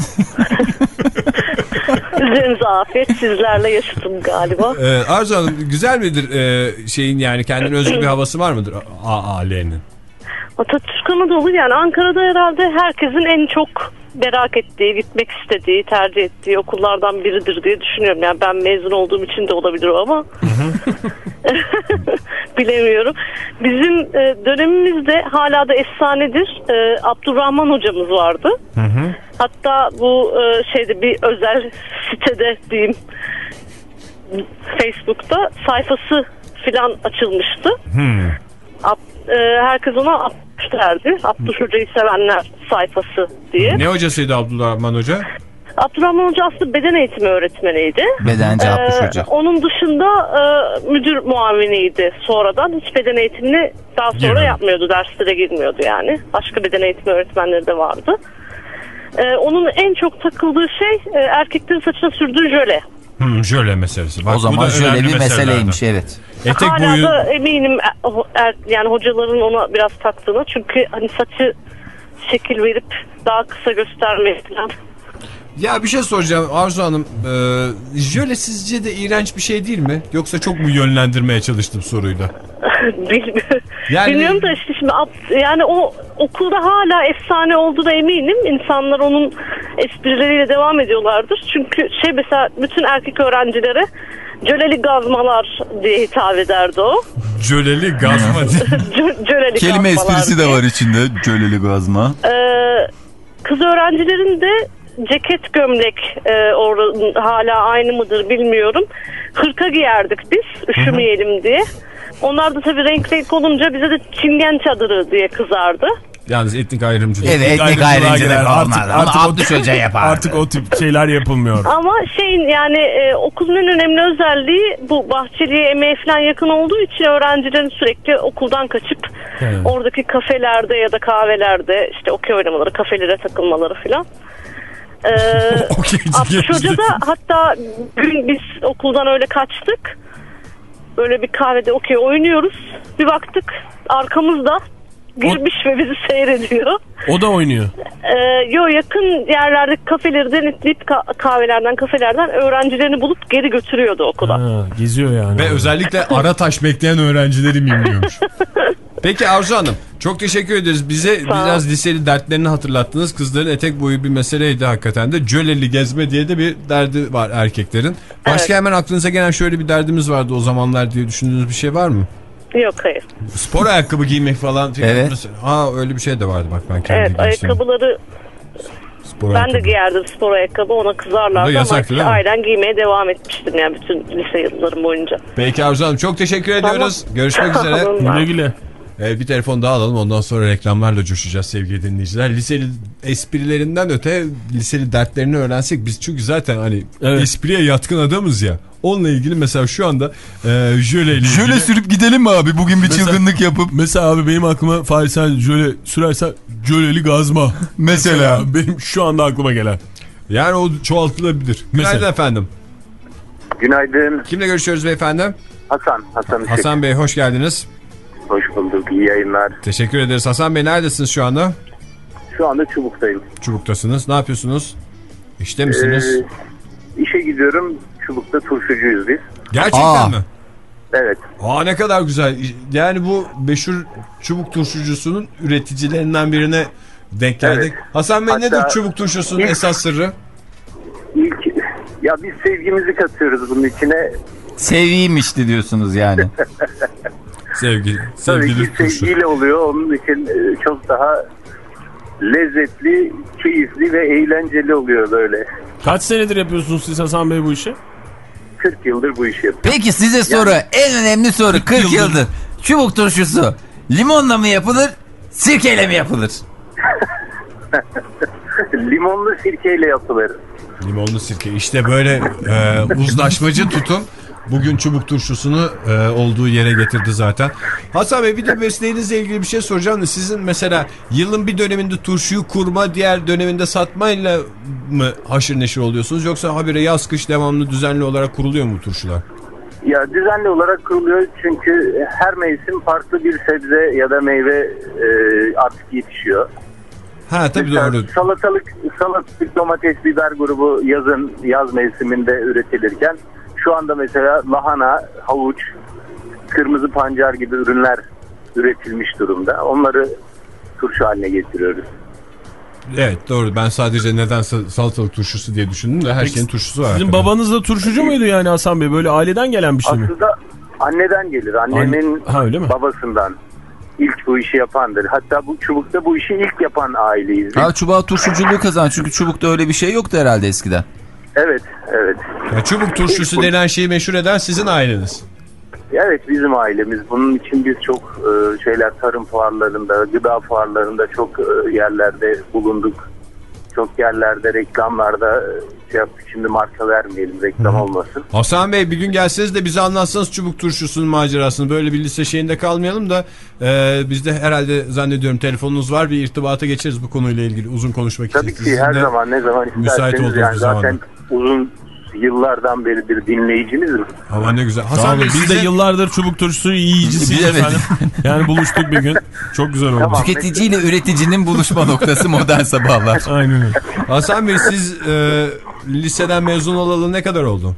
Üzerinize afiyet, sizlerle yaşadım galiba. Ee, Arzu Hanım, güzel midir e, şeyin yani kendine özgü bir havası var mıdır A A L'nin? Atatürk Anadolu yani Ankara'da herhalde herkesin en çok merak ettiği, gitmek istediği, tercih ettiği okullardan biridir diye düşünüyorum. Yani ben mezun olduğum için de olabilir o ama bilemiyorum. Bizim e, dönemimizde hala da efsanedir. E, Abdurrahman hocamız vardı. Hı hı. Hatta bu e, şeyde bir özel sitede diyeyim, Facebook'ta sayfası filan açılmıştı. Hı. Ab, e, herkes ona Abdüş derdi. Abdüş Hoca'yı sevenler sayfası diye. Ne hocasıydı Abdurrahman Hoca? Abdurrahman Hoca aslında beden eğitimi öğretmeniydi. Bedenci ee, Abdüş Hoca. Onun dışında e, müdür muaviniydi sonradan. Hiç beden eğitimini daha sonra Girmem. yapmıyordu. Derslere girmiyordu yani. Başka beden eğitimi öğretmenleri de vardı. E, onun en çok takıldığı şey e, erkeklerin saçına sürdüğü jöle. Hmm, jöle meselesi. Bak, o zaman jöle bir meseleymiş, evet. Etek hala boyu... da eminim er, yani hocaların ona biraz taktığını. Çünkü hani saçı şekil verip daha kısa göstermeye falan. Ya bir şey soracağım Arzu Hanım. E, jöle sizce de iğrenç bir şey değil mi? Yoksa çok mu yönlendirmeye çalıştım soruyla? Bilmiyorum. Yani... Bilmiyorum da işte şimdi yani o okulda hala efsane olduğuna eminim. İnsanlar onun esprileriyle devam ediyorlardır. Çünkü şey mesela bütün erkek öğrencilere Cöleli gazmalar diye hitap ederdi o. Cöleli gazma. Cöleli Kelime esprisi diye. de var içinde. Cöleli gazma. Ee, kız öğrencilerin de ceket gömlek e, or- hala aynı mıdır bilmiyorum. Hırka giyerdik biz üşümeyelim diye. Onlar da tabii renk renk olunca bize de çingen çadırı diye kızardı. Yalnız etnik ayrımcılık. Evet, etnik ayrımcılık olmaz. Ama Abdüş Hoca yapar. Artık o tip şeyler yapılmıyor. Ama şeyin yani e, okulun en önemli özelliği bu bahçeliye emeğe falan yakın olduğu için öğrencilerin sürekli okuldan kaçıp evet. oradaki kafelerde ya da kahvelerde işte okey oynamaları, kafelere takılmaları falan. Ee, Abdüş Hoca da hatta gün biz okuldan öyle kaçtık. Böyle bir kahvede okey oynuyoruz. Bir baktık arkamızda girmiş o... ve bizi seyrediyor. O da oynuyor. Ee, yo yakın yerlerdeki kafeleri denetleyip ka- kahvelerden kafelerden öğrencilerini bulup geri götürüyordu okula. Ha, geziyor yani. Ve özellikle ara taş bekleyen öğrencileri mimliyormuş. Peki Arzu Hanım çok teşekkür ederiz. Bize biraz liseli dertlerini hatırlattınız. Kızların etek boyu bir meseleydi hakikaten de. Cöleli gezme diye de bir derdi var erkeklerin. Başka evet. hemen aklınıza gelen şöyle bir derdimiz vardı o zamanlar diye düşündüğünüz bir şey var mı? Yok hayır. Spor ayakkabı giymek falan. Evet. Ha öyle bir şey de vardı bak ben kendim. Evet ayakkabıları spor ben ayakkabı. de giyerdim spor ayakkabı ona kızarlardı ama işte aynen giymeye devam etmiştim yani bütün lise yıllarım boyunca. Peki Arzu Hanım çok teşekkür ediyoruz. Tamam. Görüşmek üzere. Güle güle. Evet, bir telefon daha alalım ondan sonra reklamlarla coşacağız sevgili dinleyiciler. Liseli esprilerinden öte liseli dertlerini öğrensek biz çünkü zaten hani evet. espriye yatkın adamız ya. Onunla ilgili mesela şu anda e, jöle ile Jöle ilgili... sürüp gidelim mi abi bugün bir mesela, çılgınlık yapıp. Mesela abi benim aklıma Fahri sen jöle sürersen jöleli gazma. Mesela. mesela benim şu anda aklıma gelen. Yani o çoğaltılabilir. Günaydın mesela. Efendim. Günaydın. Kimle görüşüyoruz beyefendi? Hasan. Hasan, Hasan Bey hoş geldiniz. Hoş bulduk. İyi yayınlar. Teşekkür ederiz. Hasan Bey neredesiniz şu anda? Şu anda Çubuk'tayım. Çubuk'tasınız. Ne yapıyorsunuz? İşte misiniz? Ee, işe gidiyorum. Çubuk'ta turşucuyuz biz. Gerçekten Aa. mi? Evet. Aa ne kadar güzel. Yani bu meşhur Çubuk turşucusunun üreticilerinden birine denk geldik. Evet. Hasan Bey hatta nedir Çubuk turşusunun ilk, esas sırrı? İlk, ya biz sevgimizi katıyoruz bunun içine. Sevgiymişti diyorsunuz yani. Sevgi, sevgili Tabii ki sevgiyle oluyor. Onun için çok daha lezzetli, keyifli ve eğlenceli oluyor böyle. Kaç senedir yapıyorsunuz siz Hasan Bey bu işi? kırk yıldır bu işi yapıyorum. Peki size soru, yani, en önemli soru. kırk, kırk yıldır. yıldır. Çubuk turşusu limonla mı yapılır, sirkeyle mi yapılır? Limonlu sirkeyle yapılır. Limonlu sirke. İşte böyle e, uzlaşmacı tutum. Bugün Çubuk turşusunu e, olduğu yere getirdi zaten. Hasan Bey bir de mesleğinizle ilgili bir şey soracağım da sizin mesela yılın bir döneminde turşuyu kurma, diğer döneminde satmayla mı haşır neşir oluyorsunuz? Yoksa habire yaz kış devamlı düzenli olarak kuruluyor mu turşular? Ya düzenli olarak kuruluyor çünkü her mevsim farklı bir sebze ya da meyve e, artık yetişiyor. Ha tabii mesela doğru. Salatalık, salatalık, domates, biber grubu yazın yaz mevsiminde üretilirken şu anda mesela lahana, havuç, kırmızı pancar gibi ürünler üretilmiş durumda. Onları turşu haline getiriyoruz. Evet doğru. Ben sadece neden salatalık turşusu diye düşündüm de her Peki, şeyin turşusu var. Sizin arkadaşlar. Babanız da turşucu muydu yani Hasan Bey? Böyle aileden gelen bir şey mi? Aslında anneden gelir. Annemin Anne... ha, babasından. İlk bu işi yapandır. Hatta bu Çubuk'ta bu işi ilk yapan aileyiz. Ha Çubuk'a turşuculuğu kazan. Çünkü Çubuk'ta öyle bir şey yoktu herhalde eskiden. Evet, evet. Ya Çubuk turşusu denen şeyi meşhur eden sizin aileniz. Evet, bizim ailemiz. Bunun için biz çok e, şeyler tarım fuarlarında, gıda fuarlarında çok e, yerlerde bulunduk. Çok yerlerde reklamlarda şey yaptık. Şimdi marka vermeyelim, reklam Hı. olmasın. Hasan Bey bir gün gelseniz de bize anlatsanız Çubuk turşusunun macerasını. Böyle bir lise şeyinde kalmayalım da e, biz de herhalde zannediyorum telefonunuz var, bir irtibata geçeriz bu konuyla ilgili uzun konuşmak Tabii için. Tabii ki her de zaman ne zaman isterseniz yani zaten zamanı. Uzun yıllardan beri bir dinleyiciniz mi? Ama ne güzel. Hasan Bey biz size... de yıllardır Çubuk turşusu yiyicisiyiz evet. efendim. Yani buluştuk bir gün. Çok güzel oldu. Tamam, tüketiciyle üreticinin buluşma noktası Modern Sabahlar. Aynen öyle. Hasan Bey siz e, liseden mezun olalı ne kadar oldu?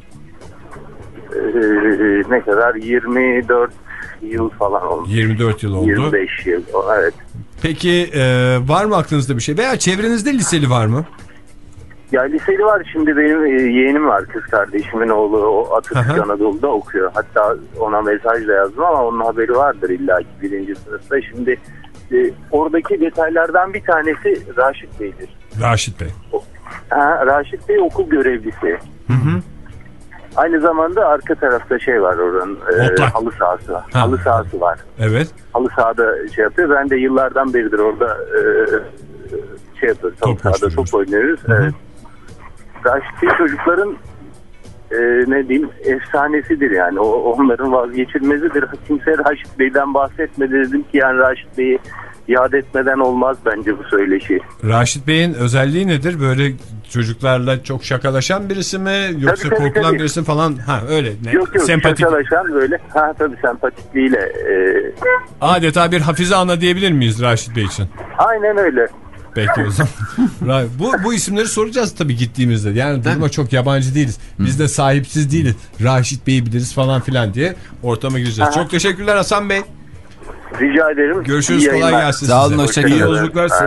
Ee, ne kadar? yirmi dört yıl falan oldu. yirmi dört yıl oldu. yirmi beş yıl. Evet. Peki e, var mı aklınızda bir şey? Veya çevrenizde liseli var mı? Ya liseli var, şimdi benim e, yeğenim var, kız kardeşimin oğlu, o Atatürk Aha. Anadolu'da okuyor. Hatta ona mesaj da yazdım ama onun haberi vardır illaki birinci sınıfta. Şimdi e, oradaki detaylardan bir tanesi Raşit Bey'dir. Raşit Bey. Ha, Raşit Bey okul görevlisi. Hı hı. Aynı zamanda arka tarafta şey var, oranın e, halı sahası var. Ha. Halı sahası var. Evet. Halı sahada şey yapıyor. Ben de yıllardan beridir orada e, şey yapıyoruz. Halı sahada top oynuyoruz. Hı hı. Evet. Raşit Bey çocukların e, ne diyeyim efsanesidir yani. O, onların vazgeçilmezidir. Kimse Raşit Bey'den bahsetmedi. Dedim ki yani Raşit Bey'i yad etmeden olmaz bence bu söyleşi. Raşit Bey'in özelliği nedir? Böyle çocuklarla çok şakalaşan birisi mi? Yoksa tabii, tabii, korkulan tabii. birisi mi falan? Ha öyle. Ne? Yok yok Sempatik. şakalaşan böyle. Ha tabii sempatikliğiyle. E, Adeta bir Hafize Ana diyebilir miyiz Raşit Bey için? aynen öyle. Peki o zaman. bu, bu isimleri soracağız tabii gittiğimizde. Yani duruma çok yabancı değiliz. Biz de sahipsiz değiliz. Raşit Bey'i biliriz falan filan diye ortama gireceğiz. Aha. Çok teşekkürler Hasan Bey. Rica ederim. Görüşürüz, İyi kolay yayınlar. gelsin Sağ olun, size. hoşçakalın. İyi yolculuklar size.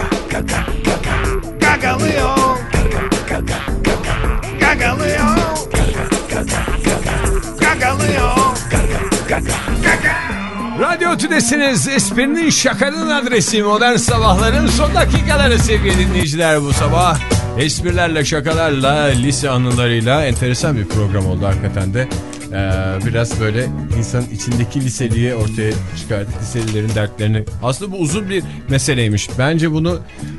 Gagalıyor. Gagalıyor. Gagalıyor. Radyo Tülesi'niz, esprinin şakanın adresi, modern sabahların son dakikaları sevgili dinleyiciler. Bu sabah esprilerle, şakalarla, lise anılarıyla enteresan bir program oldu hakikaten de. Ee, biraz böyle insanın içindeki liseliği ortaya çıkardık, liselilerin dertlerini. Aslında bu uzun bir meseleymiş. Bence bunu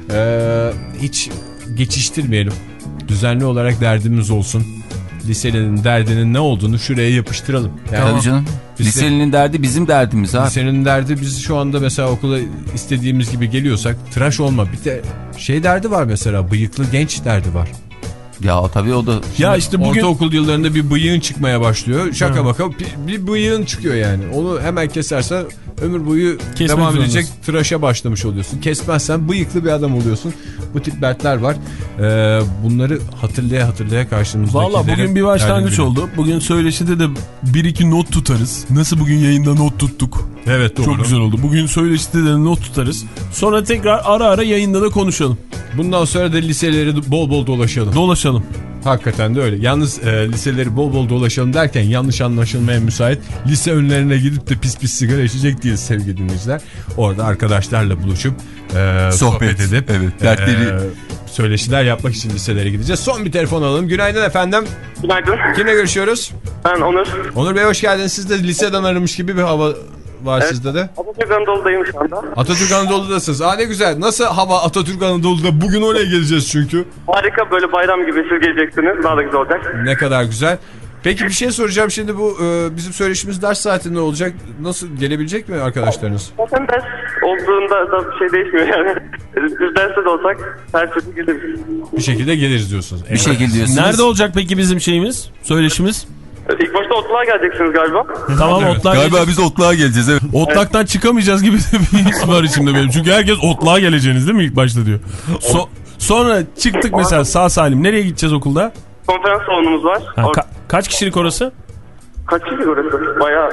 e, hiç geçiştirmeyelim. Düzenli olarak derdimiz olsun. Liselinin derdinin ne olduğunu şuraya yapıştıralım. Yani Tabii canım. Liselinin derdi bizim derdimiz abi. Lisenin derdi, biz şu anda mesela okula istediğimiz gibi geliyorsak tıraş olma. Bir de şey derdi var mesela, bıyıklı genç derdi var. Ya tabii o da. Ya işte bugün ortaokul yıllarında bir bıyığın çıkmaya başlıyor. Şaka baka bir, bir bıyığın çıkıyor yani. Onu hemen kesersen ömür boyu Kesmek devam edecek zorundasın. tıraşa başlamış oluyorsun. Kesmezsen bıyıklı bir adam oluyorsun. Bu tip dertler var. Ee, bunları hatırlaya hatırlaya karşımızdakileri. valla bugün bir başlangıç derdim oldu. Bugün söyleşide de bir iki not tutarız. Nasıl bugün yayında not tuttuk. Evet, doğru. Çok güzel oldu. Bugün söyleşide de not tutarız. Sonra tekrar ara ara yayında da konuşalım. Bundan sonra da liseleri bol bol dolaşalım. Dolaşalım. Hakikaten de öyle. Yalnız e, liseleri bol bol dolaşalım derken yanlış anlaşılmaya müsait. Lise önlerine gidip de pis pis sigara içecek değiliz sevgili dinleyiciler. Orada arkadaşlarla buluşup e, sohbet, sohbet edip evet, dertleri... e, söyleşiler yapmak için liselere gideceğiz. Son bir telefon alalım. Günaydın efendim. Günaydın. Kimle görüşüyoruz? Ben Onur. Onur Bey hoş geldiniz. Siz de liseden aramış gibi bir hava var evet, sizde de. Atatürk Anadolu'dayım şu anda. Atatürk Anadolu'dasınız. Aa ne güzel. Nasıl hava Atatürk Anadolu'da? Bugün oraya geleceğiz çünkü. Harika, böyle bayram gibi siz geleceksiniz. Daha da güzel olacak. Ne kadar güzel. Peki bir şey soracağım şimdi, bu e, bizim söyleşimiz ders saatinde olacak. Nasıl, gelebilecek mi arkadaşlarınız? Zaten ders olduğunda da bir şey değişmiyor yani. Biz derste de olsak her türlü geliriz. Bir şekilde geliriz diyorsunuz. Bir şekilde diyorsunuz. Nerede olacak peki bizim şeyimiz? Söyleşimiz? İlk başta Otlak'a geleceksiniz galiba. Tamam, evet. Otlak'a Galiba biz Otlak'a geleceğiz. Evet. Otlak'tan evet. çıkamayacağız gibi de bir his var içimde benim. Çünkü herkes Otlak'a geleceğiniz değil mi ilk başta diyor. So sonra çıktık mesela sağ salim. Nereye gideceğiz okulda? Konferans salonumuz var. Ha, ka kaç kişilik orası? Kaç kişilik orası? Bayağı.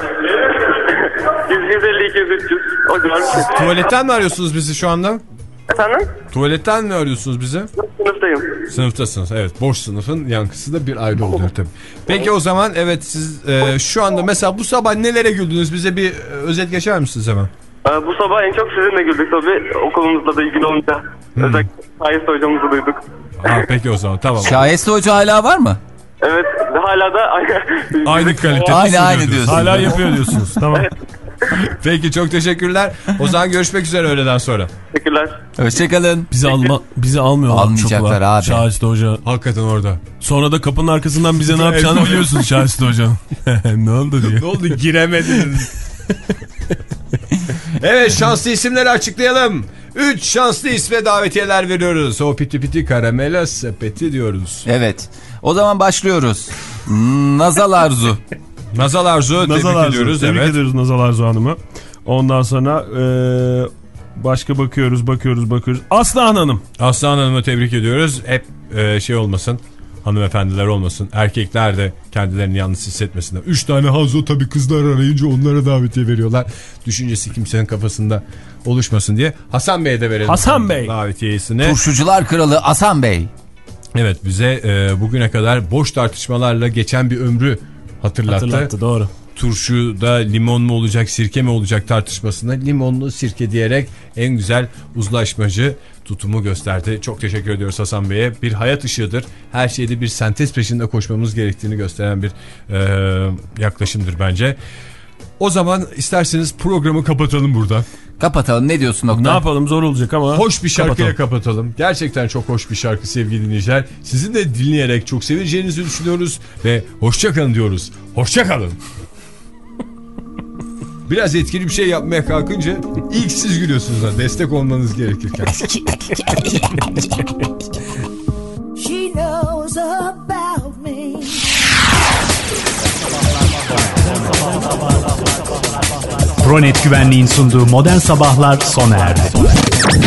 yüz elli iki yüz üç yüz. O civar bir şey. Tuvaletten mi arıyorsunuz bizi şu anda? Efendim? Tuvaletten mi arıyorsunuz bizi? Sınıftayım. Sınıftasınız, evet. Boş sınıfın yankısı da bir ayrı oluyor tabii. Peki o zaman evet, siz e, şu anda mesela bu sabah nelere güldünüz? Bize bir e, özet geçer misiniz hemen? Ee, bu sabah en çok sizinle güldük tabii. Okulumuzla da ilgili olunca. Hmm. Özellikle Şahiste hocamızı duyduk. Ha, peki o zaman tamam. Şahiste hoca hala var mı? Evet, hala da aynı kalite. Aynı aynı diyorsunuz. Hala yapıyor diyorsunuz. Tamam. Evet. Peki çok teşekkürler. O zaman görüşmek üzere öğleden sonra. Teşekkürler. Hoşçakalın. Bizi alma bizi almıyorlar. Almayacaklar abi. Şahiste hoca. Hakikaten orada. Sonra da kapının arkasından bize ne yapacağını biliyorsun Şahiste hocanın. Ne oldu diye. Ne oldu, giremediniz. Evet, şanslı isimleri açıklayalım. Üç şanslı isme davetiyeler veriyoruz. O piti piti karamela sepeti diyoruz. Evet. O zaman başlıyoruz. Nazal Arzu. Nazal Arzu, Nazal tebrik Arzu. ediyoruz. Tebrik evet. ediyoruz Nazal Arzu Hanım'ı. Ondan sonra ee, başka bakıyoruz bakıyoruz bakıyoruz. Aslıhan Hanım. Aslıhan Hanım'ı tebrik ediyoruz. Hep e, şey olmasın, hanımefendiler olmasın, erkekler de kendilerini yalnız hissetmesinler. Üç tane Hanzo tabii kızlar arayınca onlara davetiye veriyorlar. Düşüncesi kimsenin kafasında oluşmasın diye. Hasan Bey'e de verelim. Hasan Bey. Davetiyesini. Turşucular Kralı Hasan Bey. Evet, bize e, bugüne kadar boş tartışmalarla geçen bir ömrü hatırlattı. Hatırlattı, doğru. Turşuda limon mu olacak, sirke mi olacak tartışmasında limonlu sirke diyerek en güzel uzlaşmacı tutumu gösterdi. Çok teşekkür ediyoruz Hasan Bey'e. Bir hayat ışığıdır. Her şeyde bir sentez peşinde koşmamız gerektiğini gösteren bir e, yaklaşımdır bence. O zaman isterseniz programı kapatalım burada. Kapatalım, ne diyorsun Oktay? Ne yapalım, zor olacak ama. Hoş bir şarkıya kapatalım. kapatalım. Gerçekten çok hoş bir şarkı sevgili dinleyiciler. Sizin de dinleyerek çok seveceğinizi düşünüyoruz ve hoşçakalın diyoruz. Hoşçakalın. Biraz etkili bir şey yapmaya kalkınca ilk siz gülüyorsunuz da destek olmanız gerekirken. She knows about me. Pronet Güvenliğin sunduğu Modern Sabahlar sona erdi.